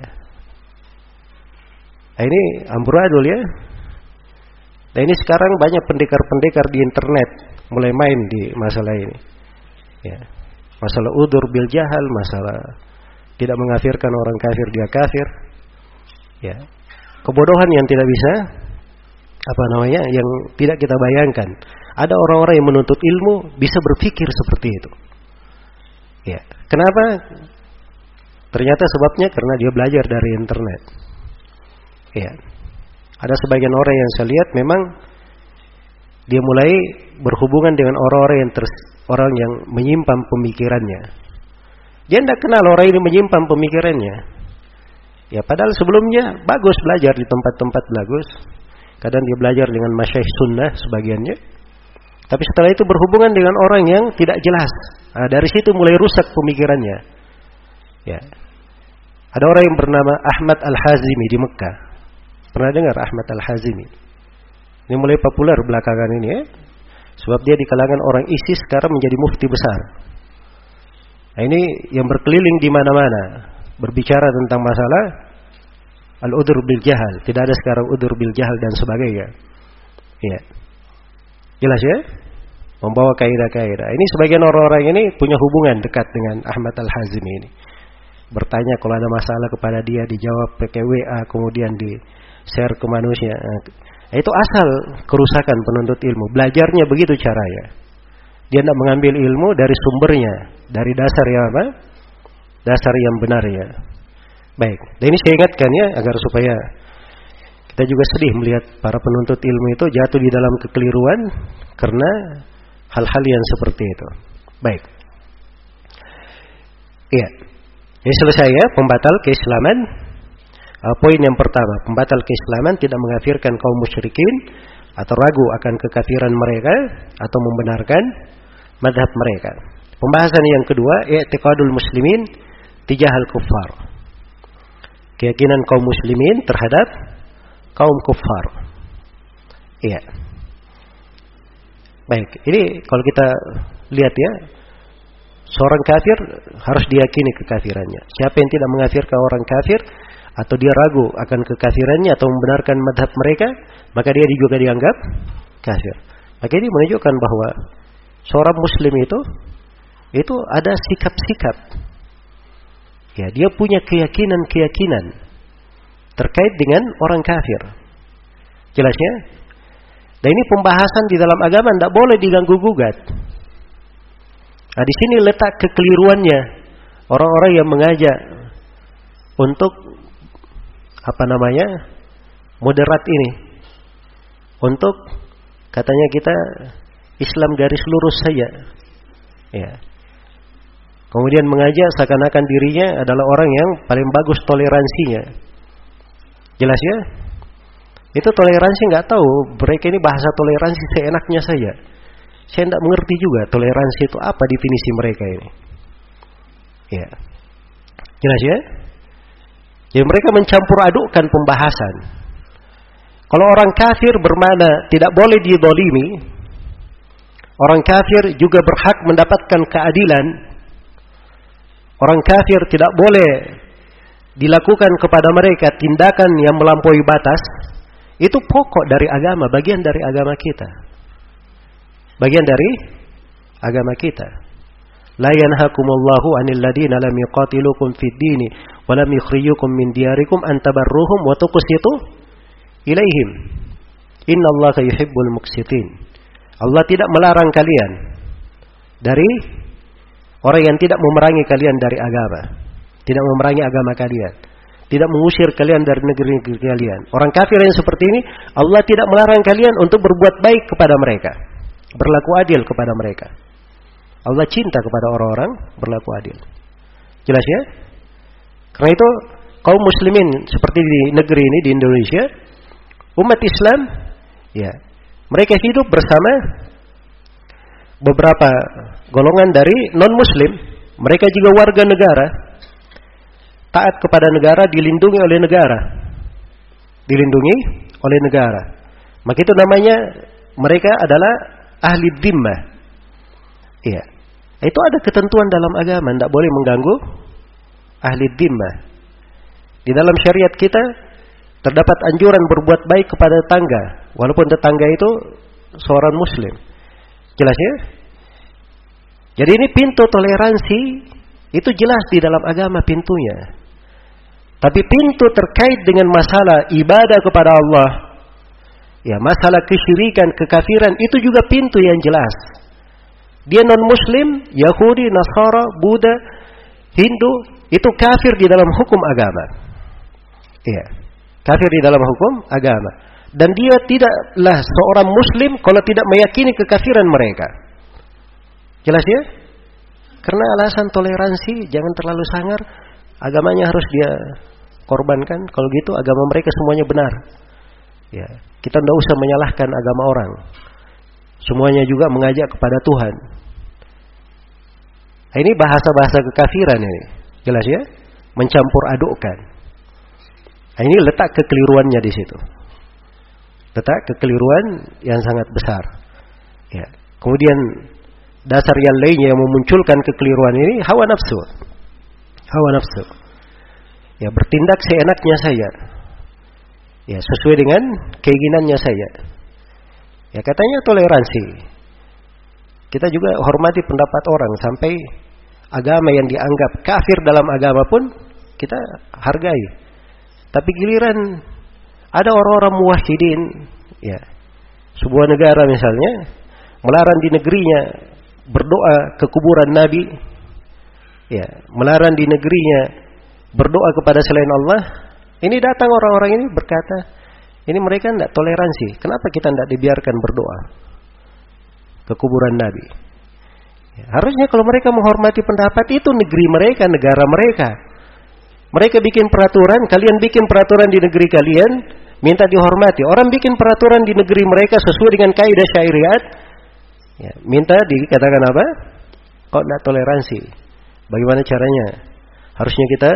Nah, ini amburadul ya. Nah, ini sekarang banyak pendekar-pendekar di internet mulai main di masalah ini. Ya. Masalah udzur bil jahal, masalah tidak mengkafirkan orang kafir dia kafir. Ya. Kebodohan yang tidak bisa apa namanya, yang tidak kita bayangkan. Ada orang-orang yang menuntut ilmu bisa berpikir seperti itu. Ya. Kenapa? Ternyata sebabnya karena dia belajar dari internet. Ya. Ada sebagian orang yang saya lihat memang dia mulai berhubungan dengan orang-orang yang ters, orang yang menyimpan pemikirannya. Dia tidak kenal orang ini menyimpan pemikirannya. Ya, padahal sebelumnya bagus belajar di tempat-tempat bagus. Kadang dia belajar dengan masyayikh sunnah sebagiannya. Tapi setelah itu berhubungan dengan orang yang tidak jelas. Nah, dari situ mulai rusak pemikirannya. Ya. Ada orang yang bernama Ahmad Al-Hazimi di Mekah. Pernah dengar Ahmad Al-Hazimi? Ini mulai populer belakangan ini ya. Sebab dia di kalangan orang ISIS sekarang menjadi mufti besar. Nah, ini yang berkeliling di mana-mana, berbicara tentang masalah al-udzur bil jahal. Tidak ada sekarang udzur bil jahal dan sebagainya. Iya. Jelas ya? Membawa kaidah-kaidah. Ini sebagian orang-orang ini punya hubungan dekat dengan Ahmad Al-Hazimi ini. Bertanya kalau ada masalah kepada dia, dijawab pakai W A, kemudian di share ke manusia. Nah, itu asal kerusakan penuntut ilmu. Belajarnya begitu caranya. Dia tidak mengambil ilmu dari sumbernya, dari dasar yang apa? Dasar yang benar ya. Baik. Dan ini saya ingatkan ya, agar supaya kita juga sedih melihat para penuntut ilmu itu jatuh di dalam kekeliruan karena hal-hal yang seperti itu. Baik. Iya. Ini selesai ya, pembatal keislaman. Uh, poin yang pertama, pembatal keislaman tidak mengkafirkan kaum musyrikin atau ragu akan kekafiran mereka atau membenarkan mazhab mereka. Pembahasan yang kedua, i'tiqadul muslimin tijahal kuffar. Keyakinan kaum muslimin terhadap kaum kuffar. Iya. Baik, ini kalau kita lihat ya, seorang kafir harus diyakini kekafirannya. Siapa yang tidak mengkafirkan orang kafir atau dia ragu akan kekafirannya atau membenarkan madhab mereka, maka dia juga dianggap kafir. Maka ini menunjukkan bahwa seorang muslim itu itu ada sikap-sikap. Ya, dia punya keyakinan-keyakinan terkait dengan orang kafir. Jelas ya? Dan ini pembahasan di dalam agama tidak boleh diganggu-gugat. Nah, di sini letak kekeliruannya orang-orang yang mengajak untuk apa namanya moderat ini, untuk katanya kita Islam garis lurus saja, ya. Kemudian mengajak seakan-akan dirinya adalah orang yang paling bagus toleransinya. Jelas ya? Itu toleransi nggak tahu, mereka ini bahasa toleransi seenaknya saja. Saya tidak mengerti juga toleransi itu apa definisi mereka ini. Ya, jelas ya? Jadi mereka mencampur adukkan pembahasan. Kalau orang kafir bermakna tidak boleh didolimi, orang kafir juga berhak mendapatkan keadilan. Orang kafir tidak boleh dilakukan kepada mereka tindakan yang melampaui batas. Itu pokok dari agama, bagian dari agama kita. Bagian dari agama kita. La yanhakumullahu 'anil ladina lam yuqatilukum fid dini wa lam yukhrijukum min diyarikum an tabarruhum wa tuqsitu ilaihim. Innallaha yuhibbul muqsitin. Allah tidak melarang kalian dari orang yang tidak memerangi kalian dari agama, tidak memerangi agama kalian, tidak mengusir kalian dari negeri-negeri kalian. Orang kafir yang seperti ini, Allah tidak melarang kalian untuk berbuat baik kepada mereka, berlaku adil kepada mereka. Allah cinta kepada orang-orang berlaku adil. Jelas ya? Karena itu kaum muslimin seperti di negeri ini, di Indonesia, umat Islam, ya, mereka hidup bersama beberapa golongan dari non-muslim. Mereka juga warga negara, taat kepada negara, dilindungi oleh negara, dilindungi oleh negara. Maka itu namanya mereka adalah ahli dhimmah. Iya, itu ada ketentuan dalam agama, tidak boleh mengganggu ahli dhimmah. Di dalam syariat kita terdapat anjuran berbuat baik kepada tetangga, walaupun tetangga itu seorang muslim. Jelas ya? Jadi ini pintu toleransi itu jelas di dalam agama pintunya. Tapi pintu terkait dengan masalah ibadah kepada Allah, ya, masalah kesyirikan, kekafiran, itu juga pintu yang jelas. Dia non-muslim, Yahudi, Nasara, Buddha, Hindu, itu kafir di dalam hukum agama. Iya, kafir di dalam hukum agama. Dan dia tidaklah seorang muslim kalau tidak meyakini kekafiran mereka. Jelas ya? Karena alasan toleransi, jangan terlalu sangar, agamanya harus dia korbankan. Kalau gitu agama mereka semuanya benar. Ya, kita tidak usah menyalahkan agama orang. Semuanya juga mengajak kepada Tuhan. Nah, ini bahasa-bahasa kekafiran ini. Jelas ya? Mencampur adukkan. Nah, ini letak kekeliruannya di situ. Letak kekeliruan yang sangat besar. Ya. Kemudian dasar yang lainnya yang memunculkan kekeliruan ini hawa nafsu. Hawa nafsu. Ya, bertindak seenaknya saya. Ya, sesuai dengan keinginannya saya. Ya, katanya toleransi. Kita juga hormati pendapat orang sampai agama yang dianggap kafir dalam agama pun kita hargai. Tapi giliran ada orang-orang muwahhidin, ya, sebuah negara misalnya melarang di negerinya berdoa ke kuburan Nabi, ya, melarang di negerinya berdoa kepada selain Allah. Ini datang orang-orang ini berkata, ini mereka tidak toleransi. Kenapa kita tidak dibiarkan berdoa ke kuburan Nabi? Ya, harusnya kalau mereka menghormati pendapat itu negeri mereka, negara mereka. Mereka bikin peraturan, kalian bikin peraturan di negeri kalian, minta dihormati. Orang bikin peraturan di negeri mereka sesuai dengan kaidah syariat, ya, minta dikatakan apa? Kok tidak toleransi? Bagaimana caranya? Harusnya kita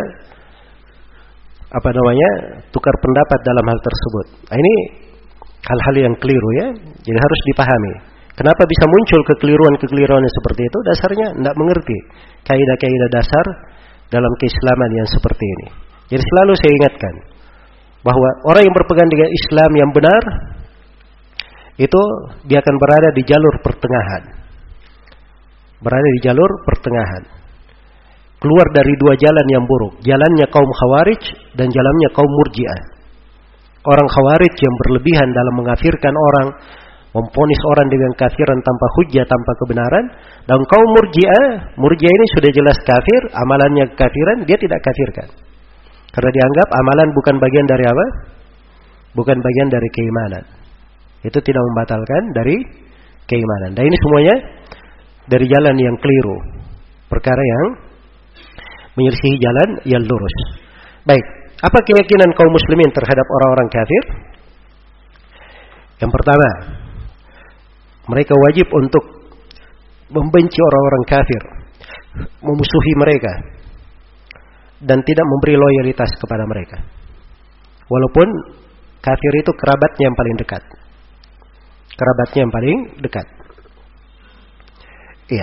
apa namanya? Tukar pendapat dalam hal tersebut. Nah, ini hal-hal yang keliru ya. Jadi harus dipahami. Kenapa bisa muncul kekeliruan-kekeliruan seperti itu? Dasarnya tidak mengerti kaidah-kaidah dasar dalam keislaman yang seperti ini. Jadi selalu saya ingatkan bahwa orang yang berpegang dengan Islam yang benar itu dia akan berada di jalur pertengahan. Berada di jalur pertengahan. Keluar dari dua jalan yang buruk. Jalannya kaum Khawarij dan jalannya kaum Murji'ah. Orang Khawarij yang berlebihan dalam mengkafirkan orang, memvonis orang dengan kafiran tanpa hujjah, tanpa kebenaran. Dan kaum Murji'ah, Murji'ah ini sudah jelas kafir, amalannya kafiran, dia tidak kafirkan. Karena dianggap amalan bukan bagian dari apa? Bukan bagian dari keimanan. Itu tidak membatalkan dari keimanan. Dan ini semuanya dari jalan yang keliru. Perkara yang menyelisihi jalan yang lurus. Baik, apa keyakinan kaum muslimin terhadap orang-orang kafir? Yang pertama, mereka wajib untuk membenci orang-orang kafir, memusuhi mereka, dan tidak memberi loyalitas kepada mereka. Walaupun Kafir itu kerabatnya yang paling dekat. Kerabatnya yang paling dekat. Iya.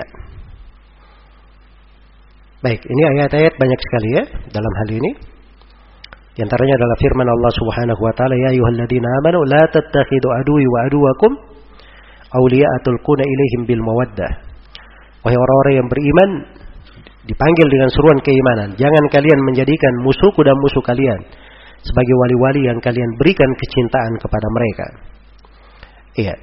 Baik, ini ayat-ayat banyak sekali ya dalam hal ini. Di antaranya adalah firman Allah Subhanahu wa taala, ya ayyuhalladzina amanu la tattakhidu aduwwi wa aduwwakum awliya'a tulquna ilaihim bil mawaddah. Wahai orang-orang yang beriman, dipanggil dengan seruan keimanan, jangan kalian menjadikan musuhku dan musuh kalian sebagai wali-wali yang kalian berikan kecintaan kepada mereka. Iya.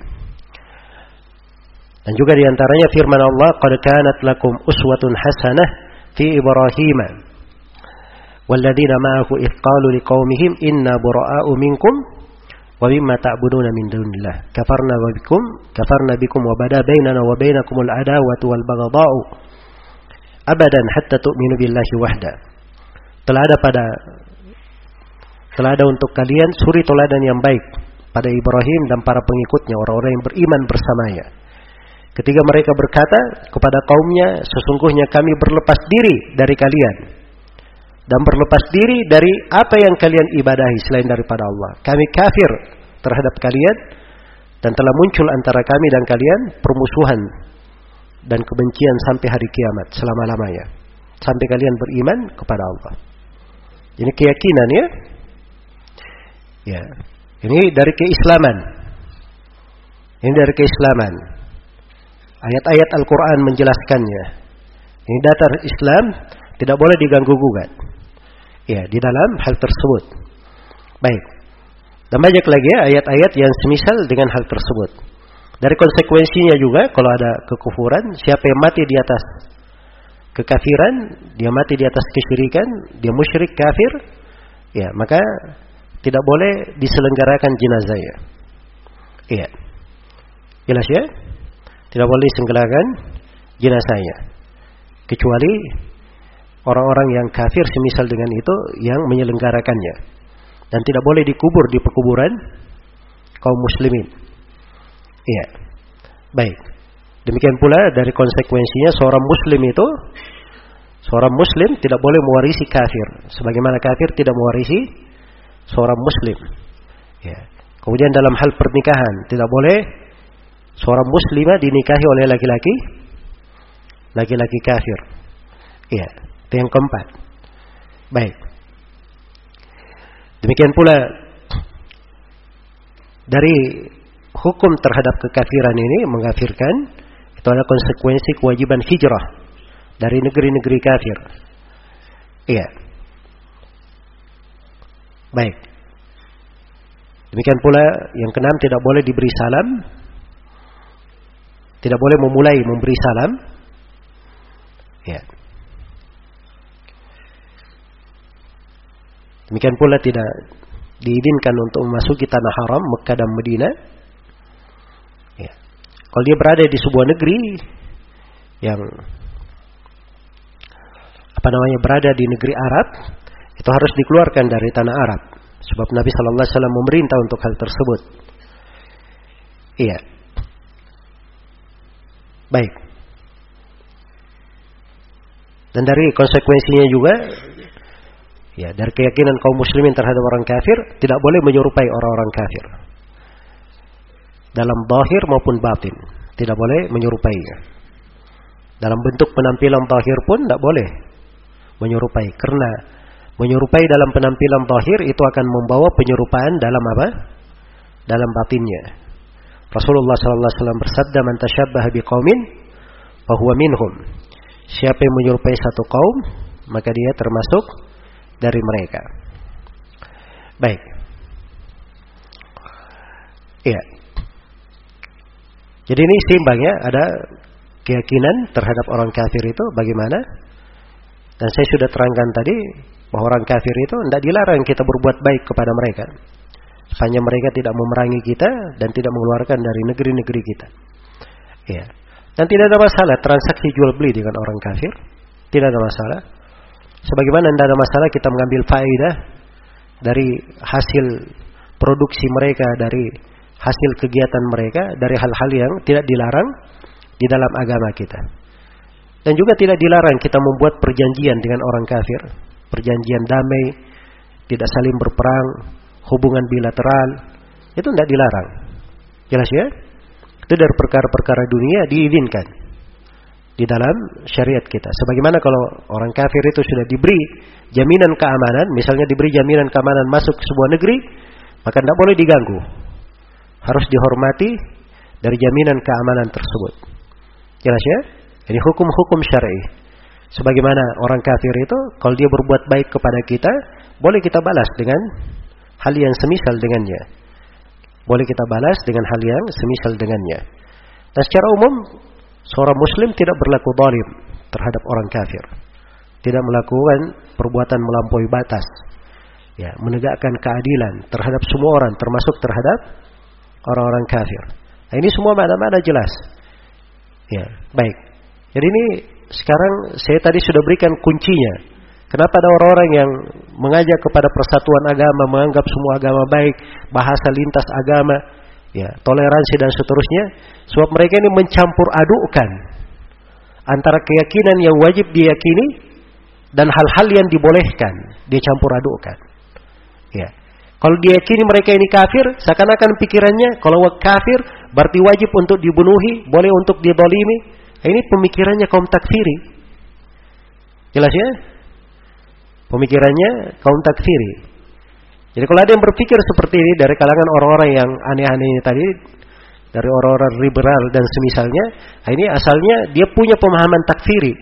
Dan juga di antaranya firman Allah, qad kanat lakum uswatun hasanah fi Ibrahim walladzina ma'ahu idh qalu liqaumihim inna bura'a'u minkum wa mimma ta'buduna min dunillah kafarna bikum kafarna bikum wa bada bainana wa bainakumul adawatu wal baghdha'u abadan hatta tu'minu billahi wahda. Telah ada pada telah ada untuk kalian suri teladan yang baik pada Ibrahim dan para pengikutnya, orang-orang yang beriman bersamanya. Ketika mereka berkata kepada kaumnya, sesungguhnya kami berlepas diri dari kalian dan berlepas diri dari apa yang kalian ibadahi selain daripada Allah. Kami kafir terhadap kalian dan telah muncul antara kami dan kalian permusuhan dan kebencian sampai hari kiamat selama-lamanya, sampai kalian beriman kepada Allah. Ini keyakinan ya. Ya. Ini dari keislaman. Ini dari keislaman. Ayat-ayat Al-Quran menjelaskannya. Ini dasar Islam, tidak boleh diganggu-gugat. Ya, di dalam hal tersebut. Baik. Dan banyak lagi ya, ayat-ayat yang semisal dengan hal tersebut. Dari konsekuensinya juga, kalau ada kekufuran, siapa yang mati di atas kekafiran, dia mati di atas kesyirikan, dia musyrik kafir, ya, maka tidak boleh diselenggarakan jenazahnya. Iya. Jelas ya? Tidak boleh diselenggarakan jenazahnya. Kecuali orang-orang yang kafir semisal dengan itu yang menyelenggarakannya. Dan tidak boleh dikubur di pekuburan kaum muslimin. Iya. Baik. Demikian pula dari konsekuensinya seorang muslim itu, seorang muslim tidak boleh mewarisi kafir. Sebagaimana kafir tidak mewarisi seorang muslim. Ya. Kemudian dalam hal pernikahan tidak boleh seorang muslimah dinikahi oleh laki-laki laki-laki kafir. Iya, itu yang keempat. Baik. Demikian pula dari hukum terhadap kekafiran ini mengkafirkan, itu ada konsekuensi kewajiban hijrah dari negeri-negeri kafir. Iya. Baik. Demikian pula yang keenam, tidak boleh diberi salam, tidak boleh memulai memberi salam. Ya. Demikian pula tidak diizinkan untuk memasuki tanah haram Mekah dan Madinah. Ya. Kalau dia berada di sebuah negeri yang apa namanya berada di negeri Arab, itu harus dikeluarkan dari tanah Arab. Sebab Nabi Sallallahu Alaihi Wasallam memerintah untuk hal tersebut. Iya. Baik. Dan dari konsekuensinya juga, ya, dari keyakinan kaum muslimin terhadap orang kafir, tidak boleh menyerupai orang-orang kafir. Dalam zahir maupun batin, tidak boleh menyerupainya. Dalam bentuk penampilan zahir pun tidak boleh menyerupai, karena menyerupai dalam penampilan zahir itu akan membawa penyerupaan dalam apa? Dalam batinnya. Rasulullah sallallahu alaihi wasallam bersabda, "Man tashabbaha biqaumin fa huwa minhum." Siapa yang menyerupai satu kaum, maka dia termasuk dari mereka. Baik. Iya. Jadi ini seimbang ya, ada keyakinan terhadap orang kafir itu bagaimana? Dan saya sudah terangkan tadi bahwa orang kafir itu tidak dilarang kita berbuat baik kepada mereka, hanya mereka tidak memerangi kita dan tidak mengeluarkan dari negeri-negeri kita. Ya. Dan tidak ada masalah transaksi jual beli dengan orang kafir, tidak ada masalah. Sebagaimana tidak ada masalah kita mengambil faedah dari hasil produksi mereka, dari hasil kegiatan mereka, dari hal-hal yang tidak dilarang di dalam agama kita. Dan juga tidak dilarang kita membuat perjanjian dengan orang kafir, perjanjian damai, tidak saling berperang, hubungan bilateral, itu tidak dilarang. Jelas ya? Itu dari perkara-perkara dunia diizinkan di dalam syariat kita. Sebagaimana kalau orang kafir itu sudah diberi jaminan keamanan, misalnya diberi jaminan keamanan masuk ke sebuah negeri, maka tidak boleh diganggu. Harus dihormati dari jaminan keamanan tersebut. Jelas ya? Ini hukum-hukum syar'i. Sebagaimana orang kafir itu, kalau dia berbuat baik kepada kita, boleh kita balas dengan hal yang semisal dengannya. Boleh kita balas dengan hal yang semisal dengannya. Dan secara umum, seorang muslim tidak berlaku zalim terhadap orang kafir. Tidak melakukan perbuatan melampaui batas. Ya, menegakkan keadilan terhadap semua orang, termasuk terhadap orang-orang kafir. Nah, ini semua makna-makna jelas. Ya, baik. Jadi ini sekarang saya tadi sudah berikan kuncinya. Kenapa ada orang-orang yang mengajak kepada persatuan agama, menganggap semua agama baik, bahasa lintas agama, ya, toleransi dan seterusnya? Sebab mereka ini mencampur adukkan antara keyakinan yang wajib diyakini dan hal-hal yang dibolehkan, dia campur adukkan. Ya. Kalau diyakini mereka ini kafir, seakan-akan pikirannya kalau kafir berarti wajib untuk dibunuhi, boleh untuk didolimi. Ini pemikirannya kaum takfiri. Jelas ya? Pemikirannya kaum takfiri. Jadi kalau ada yang berpikir seperti ini dari kalangan orang-orang yang aneh-aneh ini tadi, dari orang-orang liberal dan semisalnya, ini asalnya dia punya pemahaman takfiri.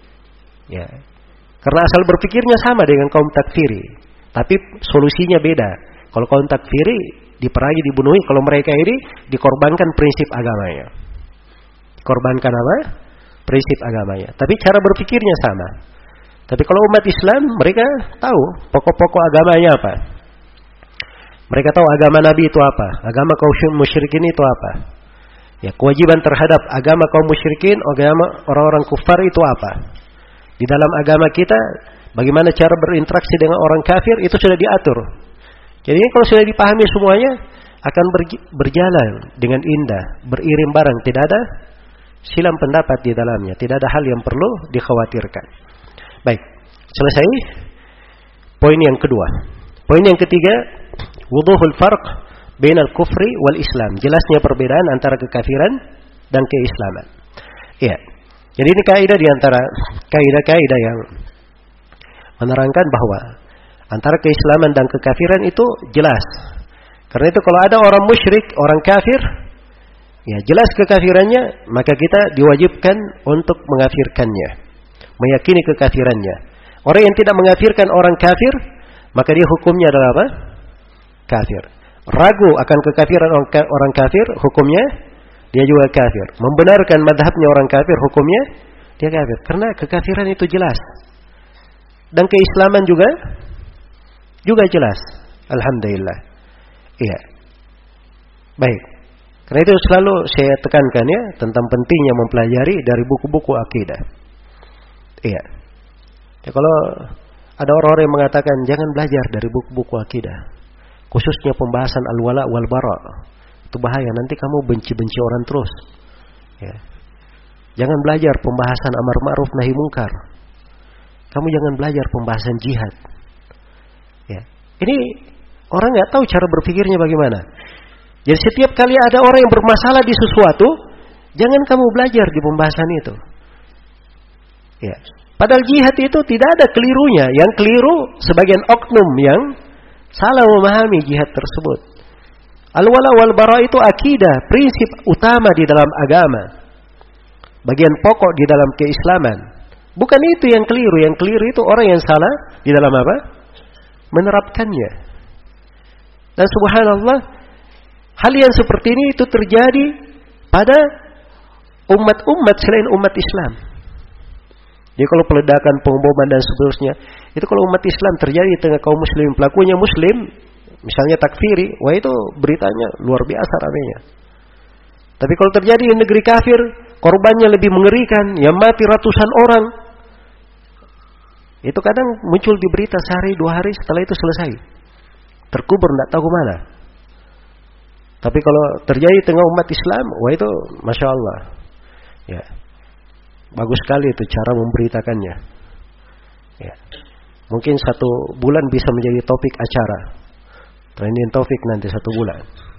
Ya. Karena asal berpikirnya sama dengan kaum takfiri, tapi solusinya beda. Kalau kaum takfiri diperangi, dibunuhi, kalau mereka ini dikorbankan prinsip agamanya. Korbankan apa? Prinsip agamanya. Tapi cara berpikirnya sama. Tapi kalau umat Islam, mereka tahu pokok-pokok agamanya apa. Mereka tahu agama Nabi itu apa, agama kaum musyrikin itu apa. Ya, kewajiban terhadap agama kaum musyrikin, agama orang-orang kufar itu apa. Di dalam agama kita, bagaimana cara berinteraksi dengan orang kafir itu sudah diatur. Jadi kalau sudah dipahami semuanya, akan berjalan dengan indah, beriring bareng, tidak ada silam pendapat di dalamnya, tidak ada hal yang perlu dikhawatirkan. Baik, selesai poin yang kedua. Poin yang ketiga, wuduhul farq bainal kufri wal Islam. Jelasnya perbedaan antara kekafiran dan keislaman. Iya. Jadi ini kaidah di antara kaidah-kaidah yang menerangkan bahwa antara keislaman dan kekafiran itu jelas. Karena itu kalau ada orang musyrik, orang kafir, ya jelas kekafirannya, maka kita diwajibkan untuk mengafirkannya, meyakini kekafirannya. Orang yang tidak mengafirkan orang kafir, maka dia hukumnya adalah apa? Kafir. Ragu akan kekafiran orang kafir, hukumnya dia juga kafir. Membenarkan madhabnya orang kafir, hukumnya dia kafir. Karena kekafiran itu jelas. Dan keislaman juga juga jelas. Alhamdulillah. Iya. Baik. Karena itu selalu saya tekankan ya tentang pentingnya mempelajari dari buku-buku akidah. Iya. Ya, kalau ada orang-orang yang mengatakan jangan belajar dari buku-buku akidah, khususnya pembahasan al-wala wal bara, itu bahaya, nanti kamu benci-benci orang terus. Ya. Jangan belajar pembahasan amar ma'ruf nahi mungkar. Kamu jangan belajar pembahasan jihad. Ya. Ini orang nggak tahu cara berpikirnya bagaimana. Jadi setiap kali ada orang yang bermasalah di sesuatu, jangan kamu belajar di pembahasan itu. Ya. Padahal jihad itu tidak ada kelirunya. Yang keliru sebagian oknum yang salah memahami jihad tersebut. Al-wala wal bara itu akidah, prinsip utama di dalam agama. Bagian pokok di dalam keislaman. Bukan itu yang keliru. Yang keliru itu orang yang salah di dalam apa? Menerapkannya. Dan subhanallah, hal yang seperti ini itu terjadi pada umat-umat selain umat Islam. Jadi kalau peledakan, pengeboman dan seterusnya, itu kalau umat Islam terjadi di tengah kaum muslim, pelakunya muslim, misalnya takfiri, wah itu beritanya luar biasa ramainya. Tapi kalau terjadi di negeri kafir, korbannya lebih mengerikan, yang mati ratusan orang. Itu kadang muncul di berita sehari dua hari setelah itu selesai. Terkubur tidak tahu kemana. Tapi kalau terjadi di tengah umat Islam, wah itu Masya Allah. Ya. Bagus sekali itu cara memberitakannya. Ya. Mungkin satu bulan bisa menjadi topik acara. Training Taufik nanti satu bulan.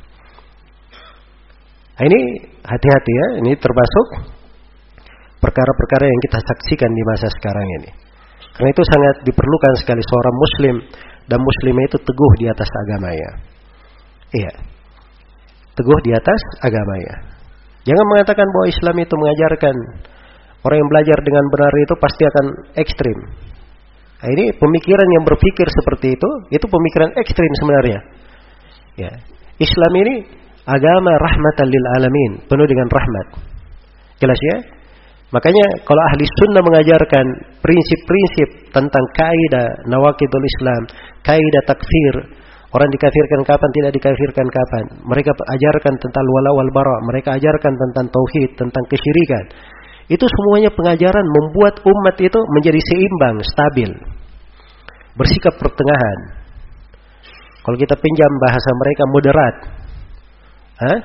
Nah, ini hati-hati ya, ini termasuk perkara-perkara yang kita saksikan di masa sekarang ini. Karena itu sangat diperlukan sekali seorang muslim dan muslimah itu teguh di atas agamanya. Iya. Teguh di atas agamanya. Jangan mengatakan bahwa Islam itu mengajarkan orang yang belajar dengan benar itu pasti akan ekstrim. Nah, ini pemikiran yang berpikir seperti itu, itu pemikiran ekstrim sebenarnya. Ya. Islam ini agama rahmatan lil alamin, penuh dengan rahmat. Jelas ya? Makanya kalau ahli sunnah mengajarkan prinsip-prinsip tentang kaidah nawaqidul Islam, kaidah takfir, orang dikafirkan kapan, tidak dikafirkan kapan, mereka ajarkan tentang wala wal bara, mereka ajarkan tentang tauhid, tentang kesyirikan. Itu semuanya pengajaran membuat umat itu menjadi seimbang, stabil, bersikap pertengahan. Kalau kita pinjam bahasa mereka moderat, hah?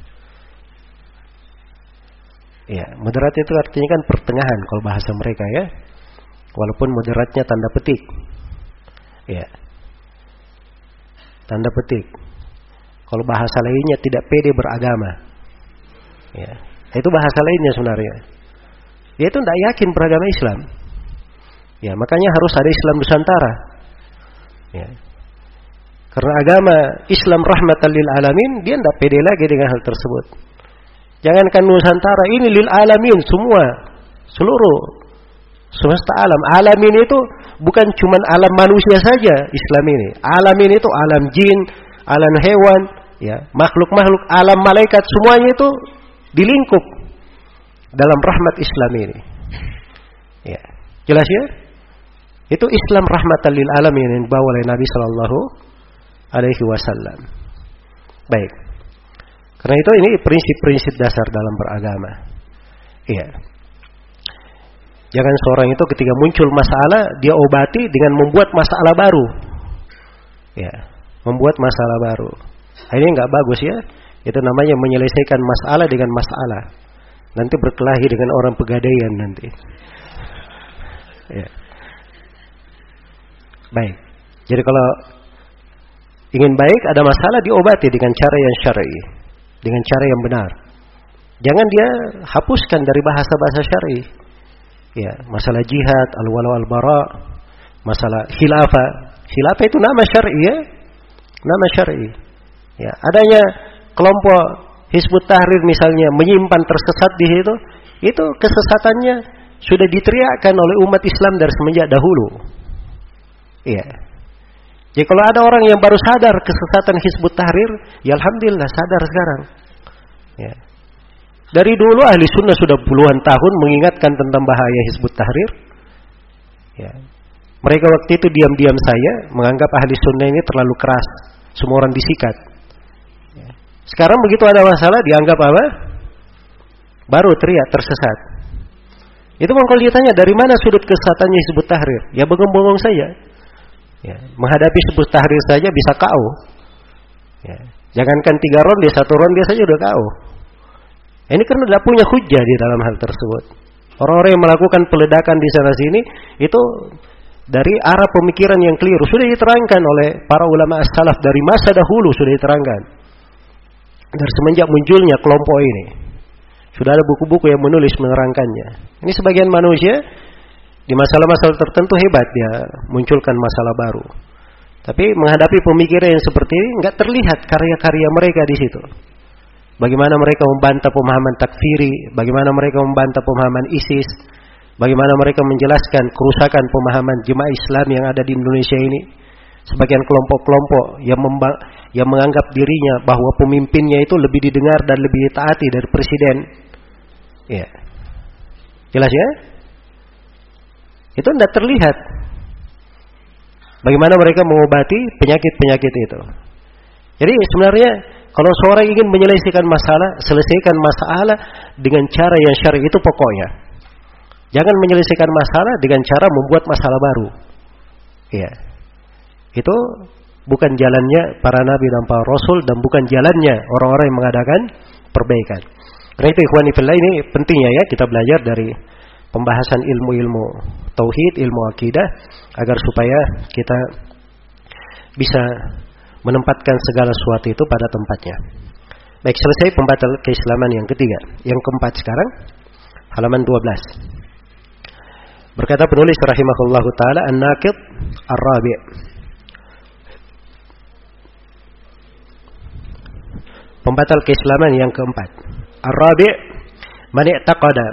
Ya, moderat itu artinya kan pertengahan kalau bahasa mereka ya. Walaupun moderatnya tanda petik. Ya. Tanda petik. Kalau bahasa lainnya tidak pede beragama. Ya. Itu bahasa lainnya sebenarnya. Dia itu tidak yakin beragama Islam. Ya, makanya harus ada Islam Nusantara. Ya. Karena agama Islam rahmatan lil alamin, dia tidak pede lagi dengan hal tersebut. Jangankan Nusantara, ini lil alamin semua, seluruh semesta alam. Alamin itu bukan cuma alam manusia saja Islam ini. Alamin itu alam jin, alam hewan, ya, makhluk-makhluk, alam malaikat, semuanya itu dilingkup dalam rahmat Islam ini. Ya, jelas ya? Itu Islam rahmatan lil alamin yang dibawa oleh Nabi sallallahu alaihi wasallam. Baik. Karena itu ini prinsip-prinsip dasar dalam beragama. Iya. Jangan seorang itu ketika muncul masalah dia obati dengan membuat masalah baru. Ya, membuat masalah baru. Ini enggak bagus ya. Itu namanya menyelesaikan masalah dengan masalah. Nanti berkelahi dengan orang pegadaian nanti. Ya. Baik. Jadi kalau ingin baik ada masalah diobati dengan cara yang syar'i. Dengan cara yang benar. Jangan dia hapuskan dari bahasa-bahasa syar'i. Ya, masalah jihad, al-wala al-bara, masalah khilafah. Khilafah itu nama syar'i ya. Nama syar'i. Ya, adanya kelompok Hizbut Tahrir misalnya menyimpan tersesat di situ, itu kesesatannya sudah diteriakkan oleh umat Islam dari semenjak dahulu. Iya. Jadi kalau ada orang yang baru sadar kesesatan Hizbut Tahrir, ya alhamdulillah sadar sekarang. Ya. Dari dulu ahli sunnah sudah puluhan tahun mengingatkan tentang bahaya Hizbut Tahrir. Ya. Mereka waktu itu diam-diam saja menganggap ahli sunnah ini terlalu keras, semua orang disikat. Ya. Sekarang begitu ada masalah dianggap apa? Baru teriak tersesat. Itu kalau ditanya dari mana sudut kesesatannya Hizbut Tahrir, ya bengong-bengong saja. Ya, menghadapi Hizbut Tahrir saja bisa K O. Ya, jangankan tiga ronde, satu ronde saja udah K O. Ini karena tidak punya hujjah di dalam hal tersebut. Orang-orang yang melakukan peledakan di sana sini itu dari arah pemikiran yang keliru. Sudah diterangkan oleh para ulama as-salaf dari masa dahulu, sudah diterangkan. Dari semenjak munculnya kelompok ini, sudah ada buku-buku yang menulis menerangkannya. Ini sebagian manusia di masalah-masalah tertentu hebat dia munculkan masalah baru. Tapi menghadapi pemikiran yang seperti ini enggak terlihat karya-karya mereka di situ. Bagaimana mereka membantah pemahaman takfiri, bagaimana mereka membantah pemahaman ISIS, bagaimana mereka menjelaskan kerusakan pemahaman jemaah Islam yang ada di Indonesia ini. Sebagian kelompok-kelompok yang memba- yang menganggap dirinya bahwa pemimpinnya itu lebih didengar dan lebih ditaati dari presiden. Ya. Jelas ya? Itu tidak terlihat. Bagaimana mereka mengobati penyakit-penyakit itu. Jadi sebenarnya kalau seorang ingin menyelesaikan masalah, selesaikan masalah dengan cara yang syar'i, itu pokoknya. Jangan menyelesaikan masalah dengan cara membuat masalah baru. Iya. Itu bukan jalannya para nabi dan para rasul, dan bukan jalannya orang-orang yang mengadakan perbaikan. Karena itu ikhwani fillah, ini pentingnya ya kita belajar dari pembahasan ilmu-ilmu tauhid, ilmu akidah, agar supaya kita bisa menempatkan segala sesuatu itu pada tempatnya. Baik, selesai pembatal keislaman yang ketiga. Yang keempat sekarang, halaman dua belas. Berkata penulis rahimahullahu taala, an-naqid ar-rabi'. Pembatal keislaman yang keempat. Ar-rabi' man i'taqada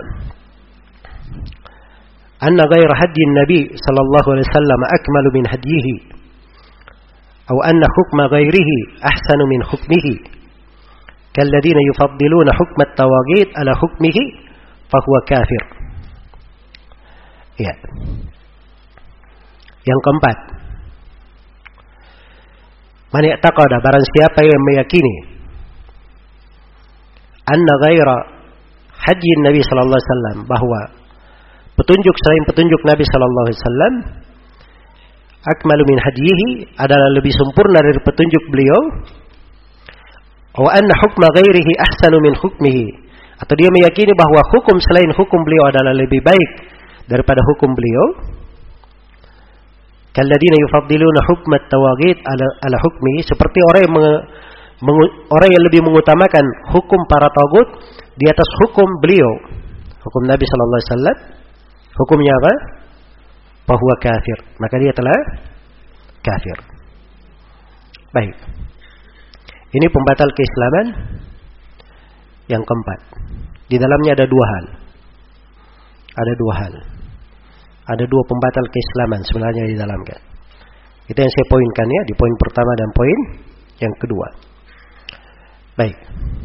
anna ghayra hadyi an-nabi sallallahu alaihi wasallam akmalu min hadyihi aw anna hukma ghayrihi ahsanu min hukmihi kalladhina yufaddiluna hukma at-tawaghit ala hukmihi fahuwa kafir. Ya. Yang keempat, man i'taqada, barang siapa yang meyakini anna ghaira hadyi Nabi sallallahu alaihi wasallam, bahwa petunjuk selain petunjuk Nabi sallallahu alaihi wasallam akmalu min hadyihi, adalah lebih sempurna dari petunjuk beliau, wa anna hukma ghairihi ahsanu min hukmihi, atau dia meyakini bahwa hukum selain hukum beliau adalah lebih baik daripada hukum beliau, kalladina yufaddiluna hukma at-tawaghit ala, ala hukmihi, seperti orang yang menge, mengu, orang yang lebih mengutamakan hukum para tagut di atas hukum beliau, hukum Nabi sallallahu alaihi wasallam. Hukumnya apa? Fahuwa kafir, maka dia telah kafir. Baik, ini pembatal keislaman yang keempat. Di dalamnya ada dua hal. Ada dua hal. Ada dua pembatal keislaman sebenarnya di dalamnya. Itu yang saya poinkan ya, di poin pertama dan poin yang kedua. Baik.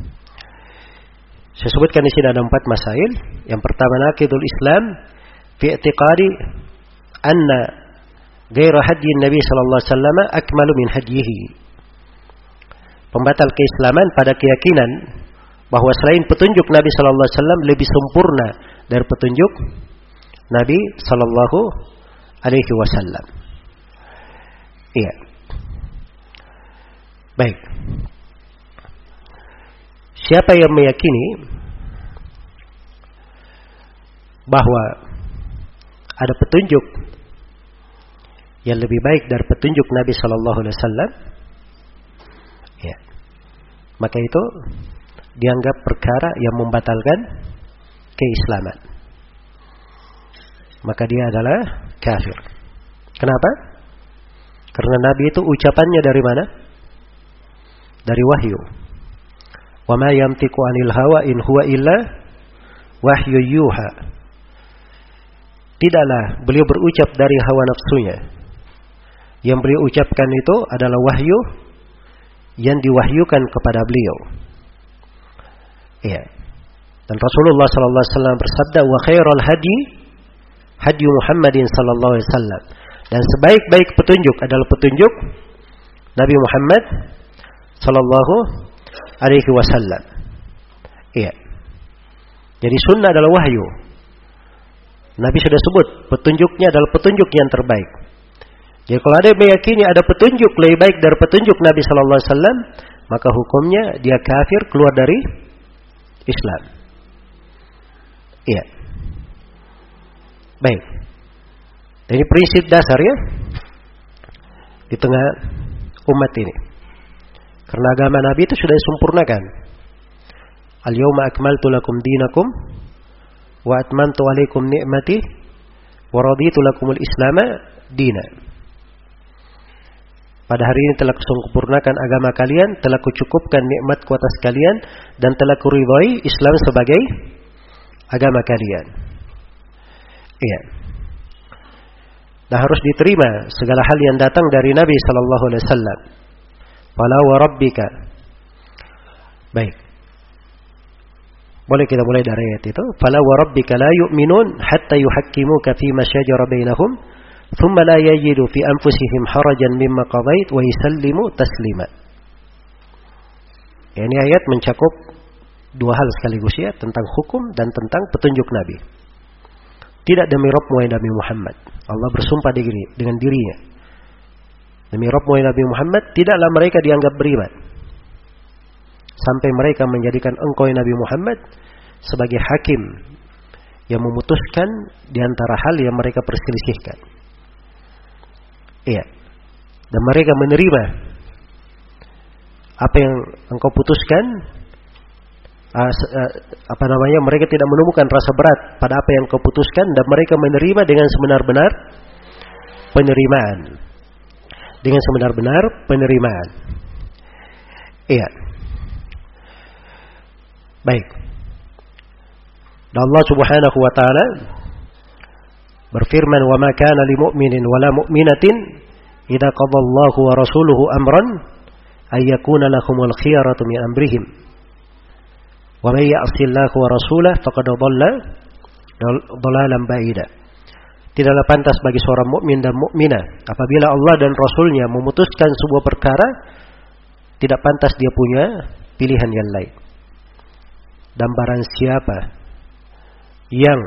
Saya sebutkan di sini ada empat masail. Yang pertama, naqidul Islam fi i'tiqadi anna ghaira hadyi Nabi sallallahu alaihi wasallam akmalu min hadyihi. Pembatal keislaman pada keyakinan bahwa selain petunjuk Nabi sallallahu alaihi wasallam lebih sempurna dari petunjuk Nabi sallallahu alaihi wasallam. Iya. Baik. Siapa yang meyakini bahwa ada petunjuk yang lebih baik dari petunjuk Nabi sallallahu alaihi wasallam, ya, maka itu dianggap perkara yang membatalkan keislaman. Maka dia adalah kafir. Kenapa? Karena Nabi itu ucapannya dari mana? Dari wahyu. Wa ma yantiqu 'anil hawa in huwa illa wahyu yuha. Tidaklah beliau berucap dari hawa nafsunya. Yang beliau ucapkan itu adalah wahyu yang diwahyukan kepada beliau. Iya. Dan Rasulullah sallallahu alaihi wasallam bersabda, "Wa khairul hadi hadi Muhammadin sallallahu alaihi wasallam." Dan sebaik-baik petunjuk adalah petunjuk Nabi Muhammad sallallahu alaihi wasallam. Iya. Jadi sunnah adalah wahyu. Nabi sudah sebut petunjuknya adalah petunjuk yang terbaik. Jadi kalau ada yang meyakini ada petunjuk lebih baik dari petunjuk Nabi sallallahu alaihi wasallam, maka hukumnya dia kafir, keluar dari Islam. Iya. Baik. Ini prinsip dasar ya di tengah umat ini. Karena agama Nabi itu sudah disempurnakan. Al-yawma akmaltu lakum dinakum wa atmamtu alaikum ni'mati wa raditu lakumul islama dina. Pada hari ini telah kusempurnakan agama kalian, telah kucukupkan nikmatku atas kalian, dan telah kuridhai Islam sebagai agama kalian. Iya. Nah, harus diterima segala hal yang datang dari Nabi sallallahu alaihi wasallam. Fala wa rabbika. Baik. Boleh kita mulai dari ayat itu. Fala wa rabbika la yu'minun hatta yuhakkimuka fima shajara bainahum thumma la yajidu fi anfusihim harajan mimma qadait wa yusallimu taslima. Ini ayat mencakup dua hal sekaligus ya, tentang hukum dan tentang petunjuk Nabi. Tidak demi Rabb Nabi Muhammad. Allah bersumpah diri, dengan dirinya. Demi Rabb Nabi Muhammad, tidaklah mereka dianggap beriman sampai mereka menjadikan engkau Nabi Muhammad sebagai hakim yang memutuskan di antara hal yang mereka perselisihkan. Iya. Dan mereka menerima apa yang engkau putuskan, uh, uh, apa namanya, mereka tidak menemukan rasa berat pada apa yang engkau putuskan, dan mereka menerima dengan sebenar-benar penerimaan. Dengan sebenar-benar penerimaan. Iya. Baik. Dan Allah Subhanahu wa taala berfirman, "Wa ma kana lil mu'minin wa la mu'minatin idza qadallahu wa rasuluhu amran ay yakuna lahumul khiyaratu min amrihim. Wa may ya'sillaha wa rasulahu faqad dhalla dhalalan ba'ida." Tidaklah pantas bagi seorang mukmin dan mukminah apabila Allah dan Rasulnya memutuskan sebuah perkara, tidak pantas dia punya pilihan yang lain. Dan barang siapa yang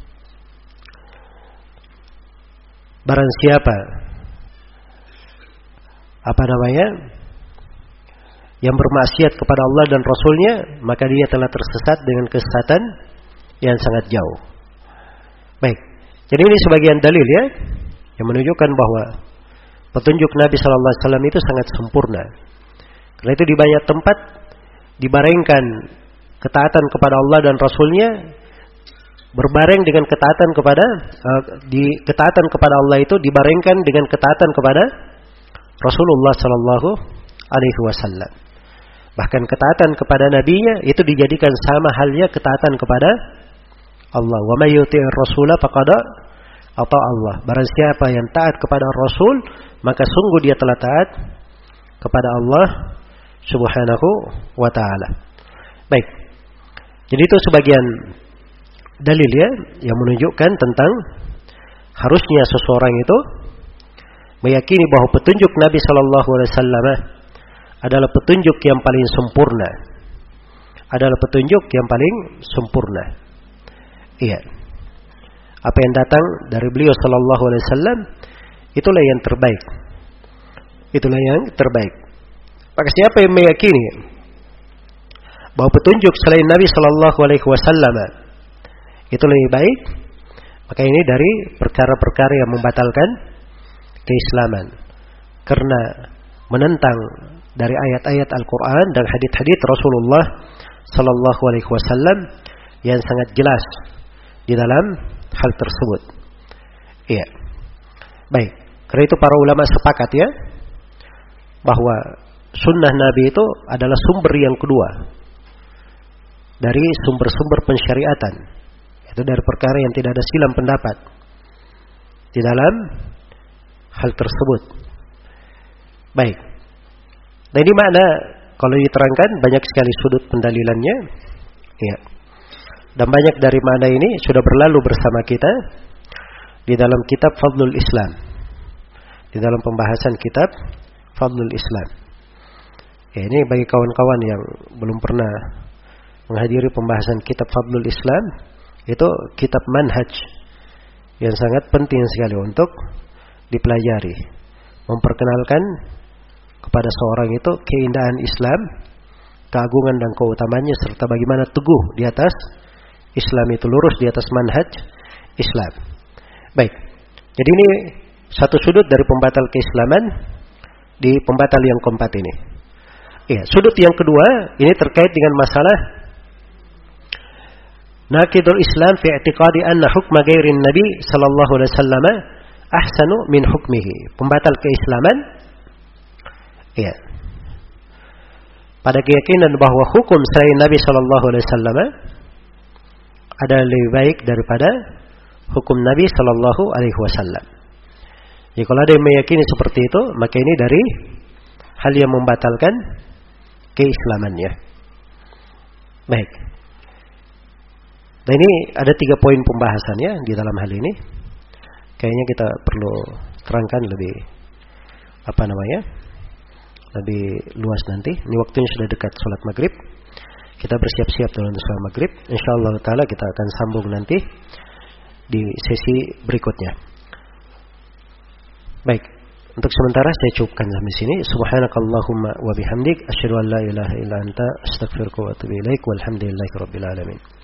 barang siapa apa namanya yang bermaksiat kepada Allah dan Rasulnya, maka dia telah tersesat dengan kesesatan yang sangat jauh. Baik. Jadi ini sebagian dalil ya, yang menunjukkan bahwa petunjuk Nabi Sallallahu Alaihi Wasallam itu sangat sempurna. Karena itu di banyak tempat dibarengkan ketaatan kepada Allah dan Rasulnya berbareng dengan ketaatan kepada uh, di ketaatan kepada Allah itu dibarengkan dengan ketaatan kepada Rasulullah Sallallahu Alaihi Wasallam. Bahkan ketaatan kepada nabinya itu dijadikan sama halnya ketaatan kepada Allah. Wa may yuti'ir rasula faqad ata Allah. Barang siapa yang taat kepada Rasul, maka sungguh dia telah taat kepada Allah Subhanahu wa taala. Baik. Jadi itu sebagian dalil ya yang menunjukkan tentang harusnya seseorang itu meyakini bahwa petunjuk Nabi sallallahu alaihi wasallam adalah petunjuk yang paling sempurna. Adalah petunjuk yang paling sempurna. Iya. Apa yang datang dari beliau sallallahu alaihi wasallam itulah yang terbaik. Itulah yang terbaik. Maka siapa yang meyakini bahwa petunjuk selain Nabi sallallahu alaihi wasallam itu lebih baik, maka ini dari perkara-perkara yang membatalkan keislaman. Karena menentang dari ayat-ayat Al-Quran dan hadits-hadits Rasulullah sallallahu alaihi wasallam yang sangat jelas di dalam hal tersebut. Iya. Baik. Karena itu para ulama sepakat ya bahwa sunnah Nabi itu adalah sumber yang kedua dari sumber-sumber pensyariatan. Itu dari perkara yang tidak ada silang pendapat di dalam hal tersebut. Baik. Nah ini makna kalau diterangkan banyak sekali sudut pendalilannya. Ya. Dan banyak dari makna ini sudah berlalu bersama kita di dalam kitab Fadlul Islam. Di dalam pembahasan kitab Fadlul Islam. Ya, ini bagi kawan-kawan yang belum pernah menghadiri pembahasan kitab Fadlul Islam, itu kitab manhaj yang sangat penting sekali untuk dipelajari. Memperkenalkan kepada seorang itu keindahan Islam, keagungan dan keutamaannya, serta bagaimana teguh di atas Islam itu, lurus di atas manhaj Islam. Baik. Jadi ini satu sudut dari pembatal keislaman di pembatal yang keempat ini. Ya, sudut yang kedua ini terkait dengan masalah naqidul Islam fi i'tiqadi anna hukma ghairin Nabi sallallahu alaihi wasallam ahsanu min hukmihi. Pembatal keislaman ya. Pada keyakinan bahwa hukum selain Nabi sallallahu alaihi wasallam adalah lebih baik daripada hukum Nabi sallallahu alaihi wasallam. Jadi kalau ada yang meyakini seperti itu, maka ini dari hal yang membatalkan keislamannya. Baik. Dan ini ada tiga poin pembahasannya di dalam hal ini. Kayaknya kita perlu terangkan lebih apa namanya, lebih luas nanti. Ini waktunya sudah dekat sholat maghrib. Kita bersiap-siap dalam sholat maghrib. Insyaallah taala kita akan sambung nanti di sesi berikutnya. Baik. Untuk sementara saya cukupkan sampai sini. Subhanakallahumma wa bihamdik asyhadu an la ilaha illa anta astaghfiruka wa atubu ilaik. Walhamdulillahirabbil alamin.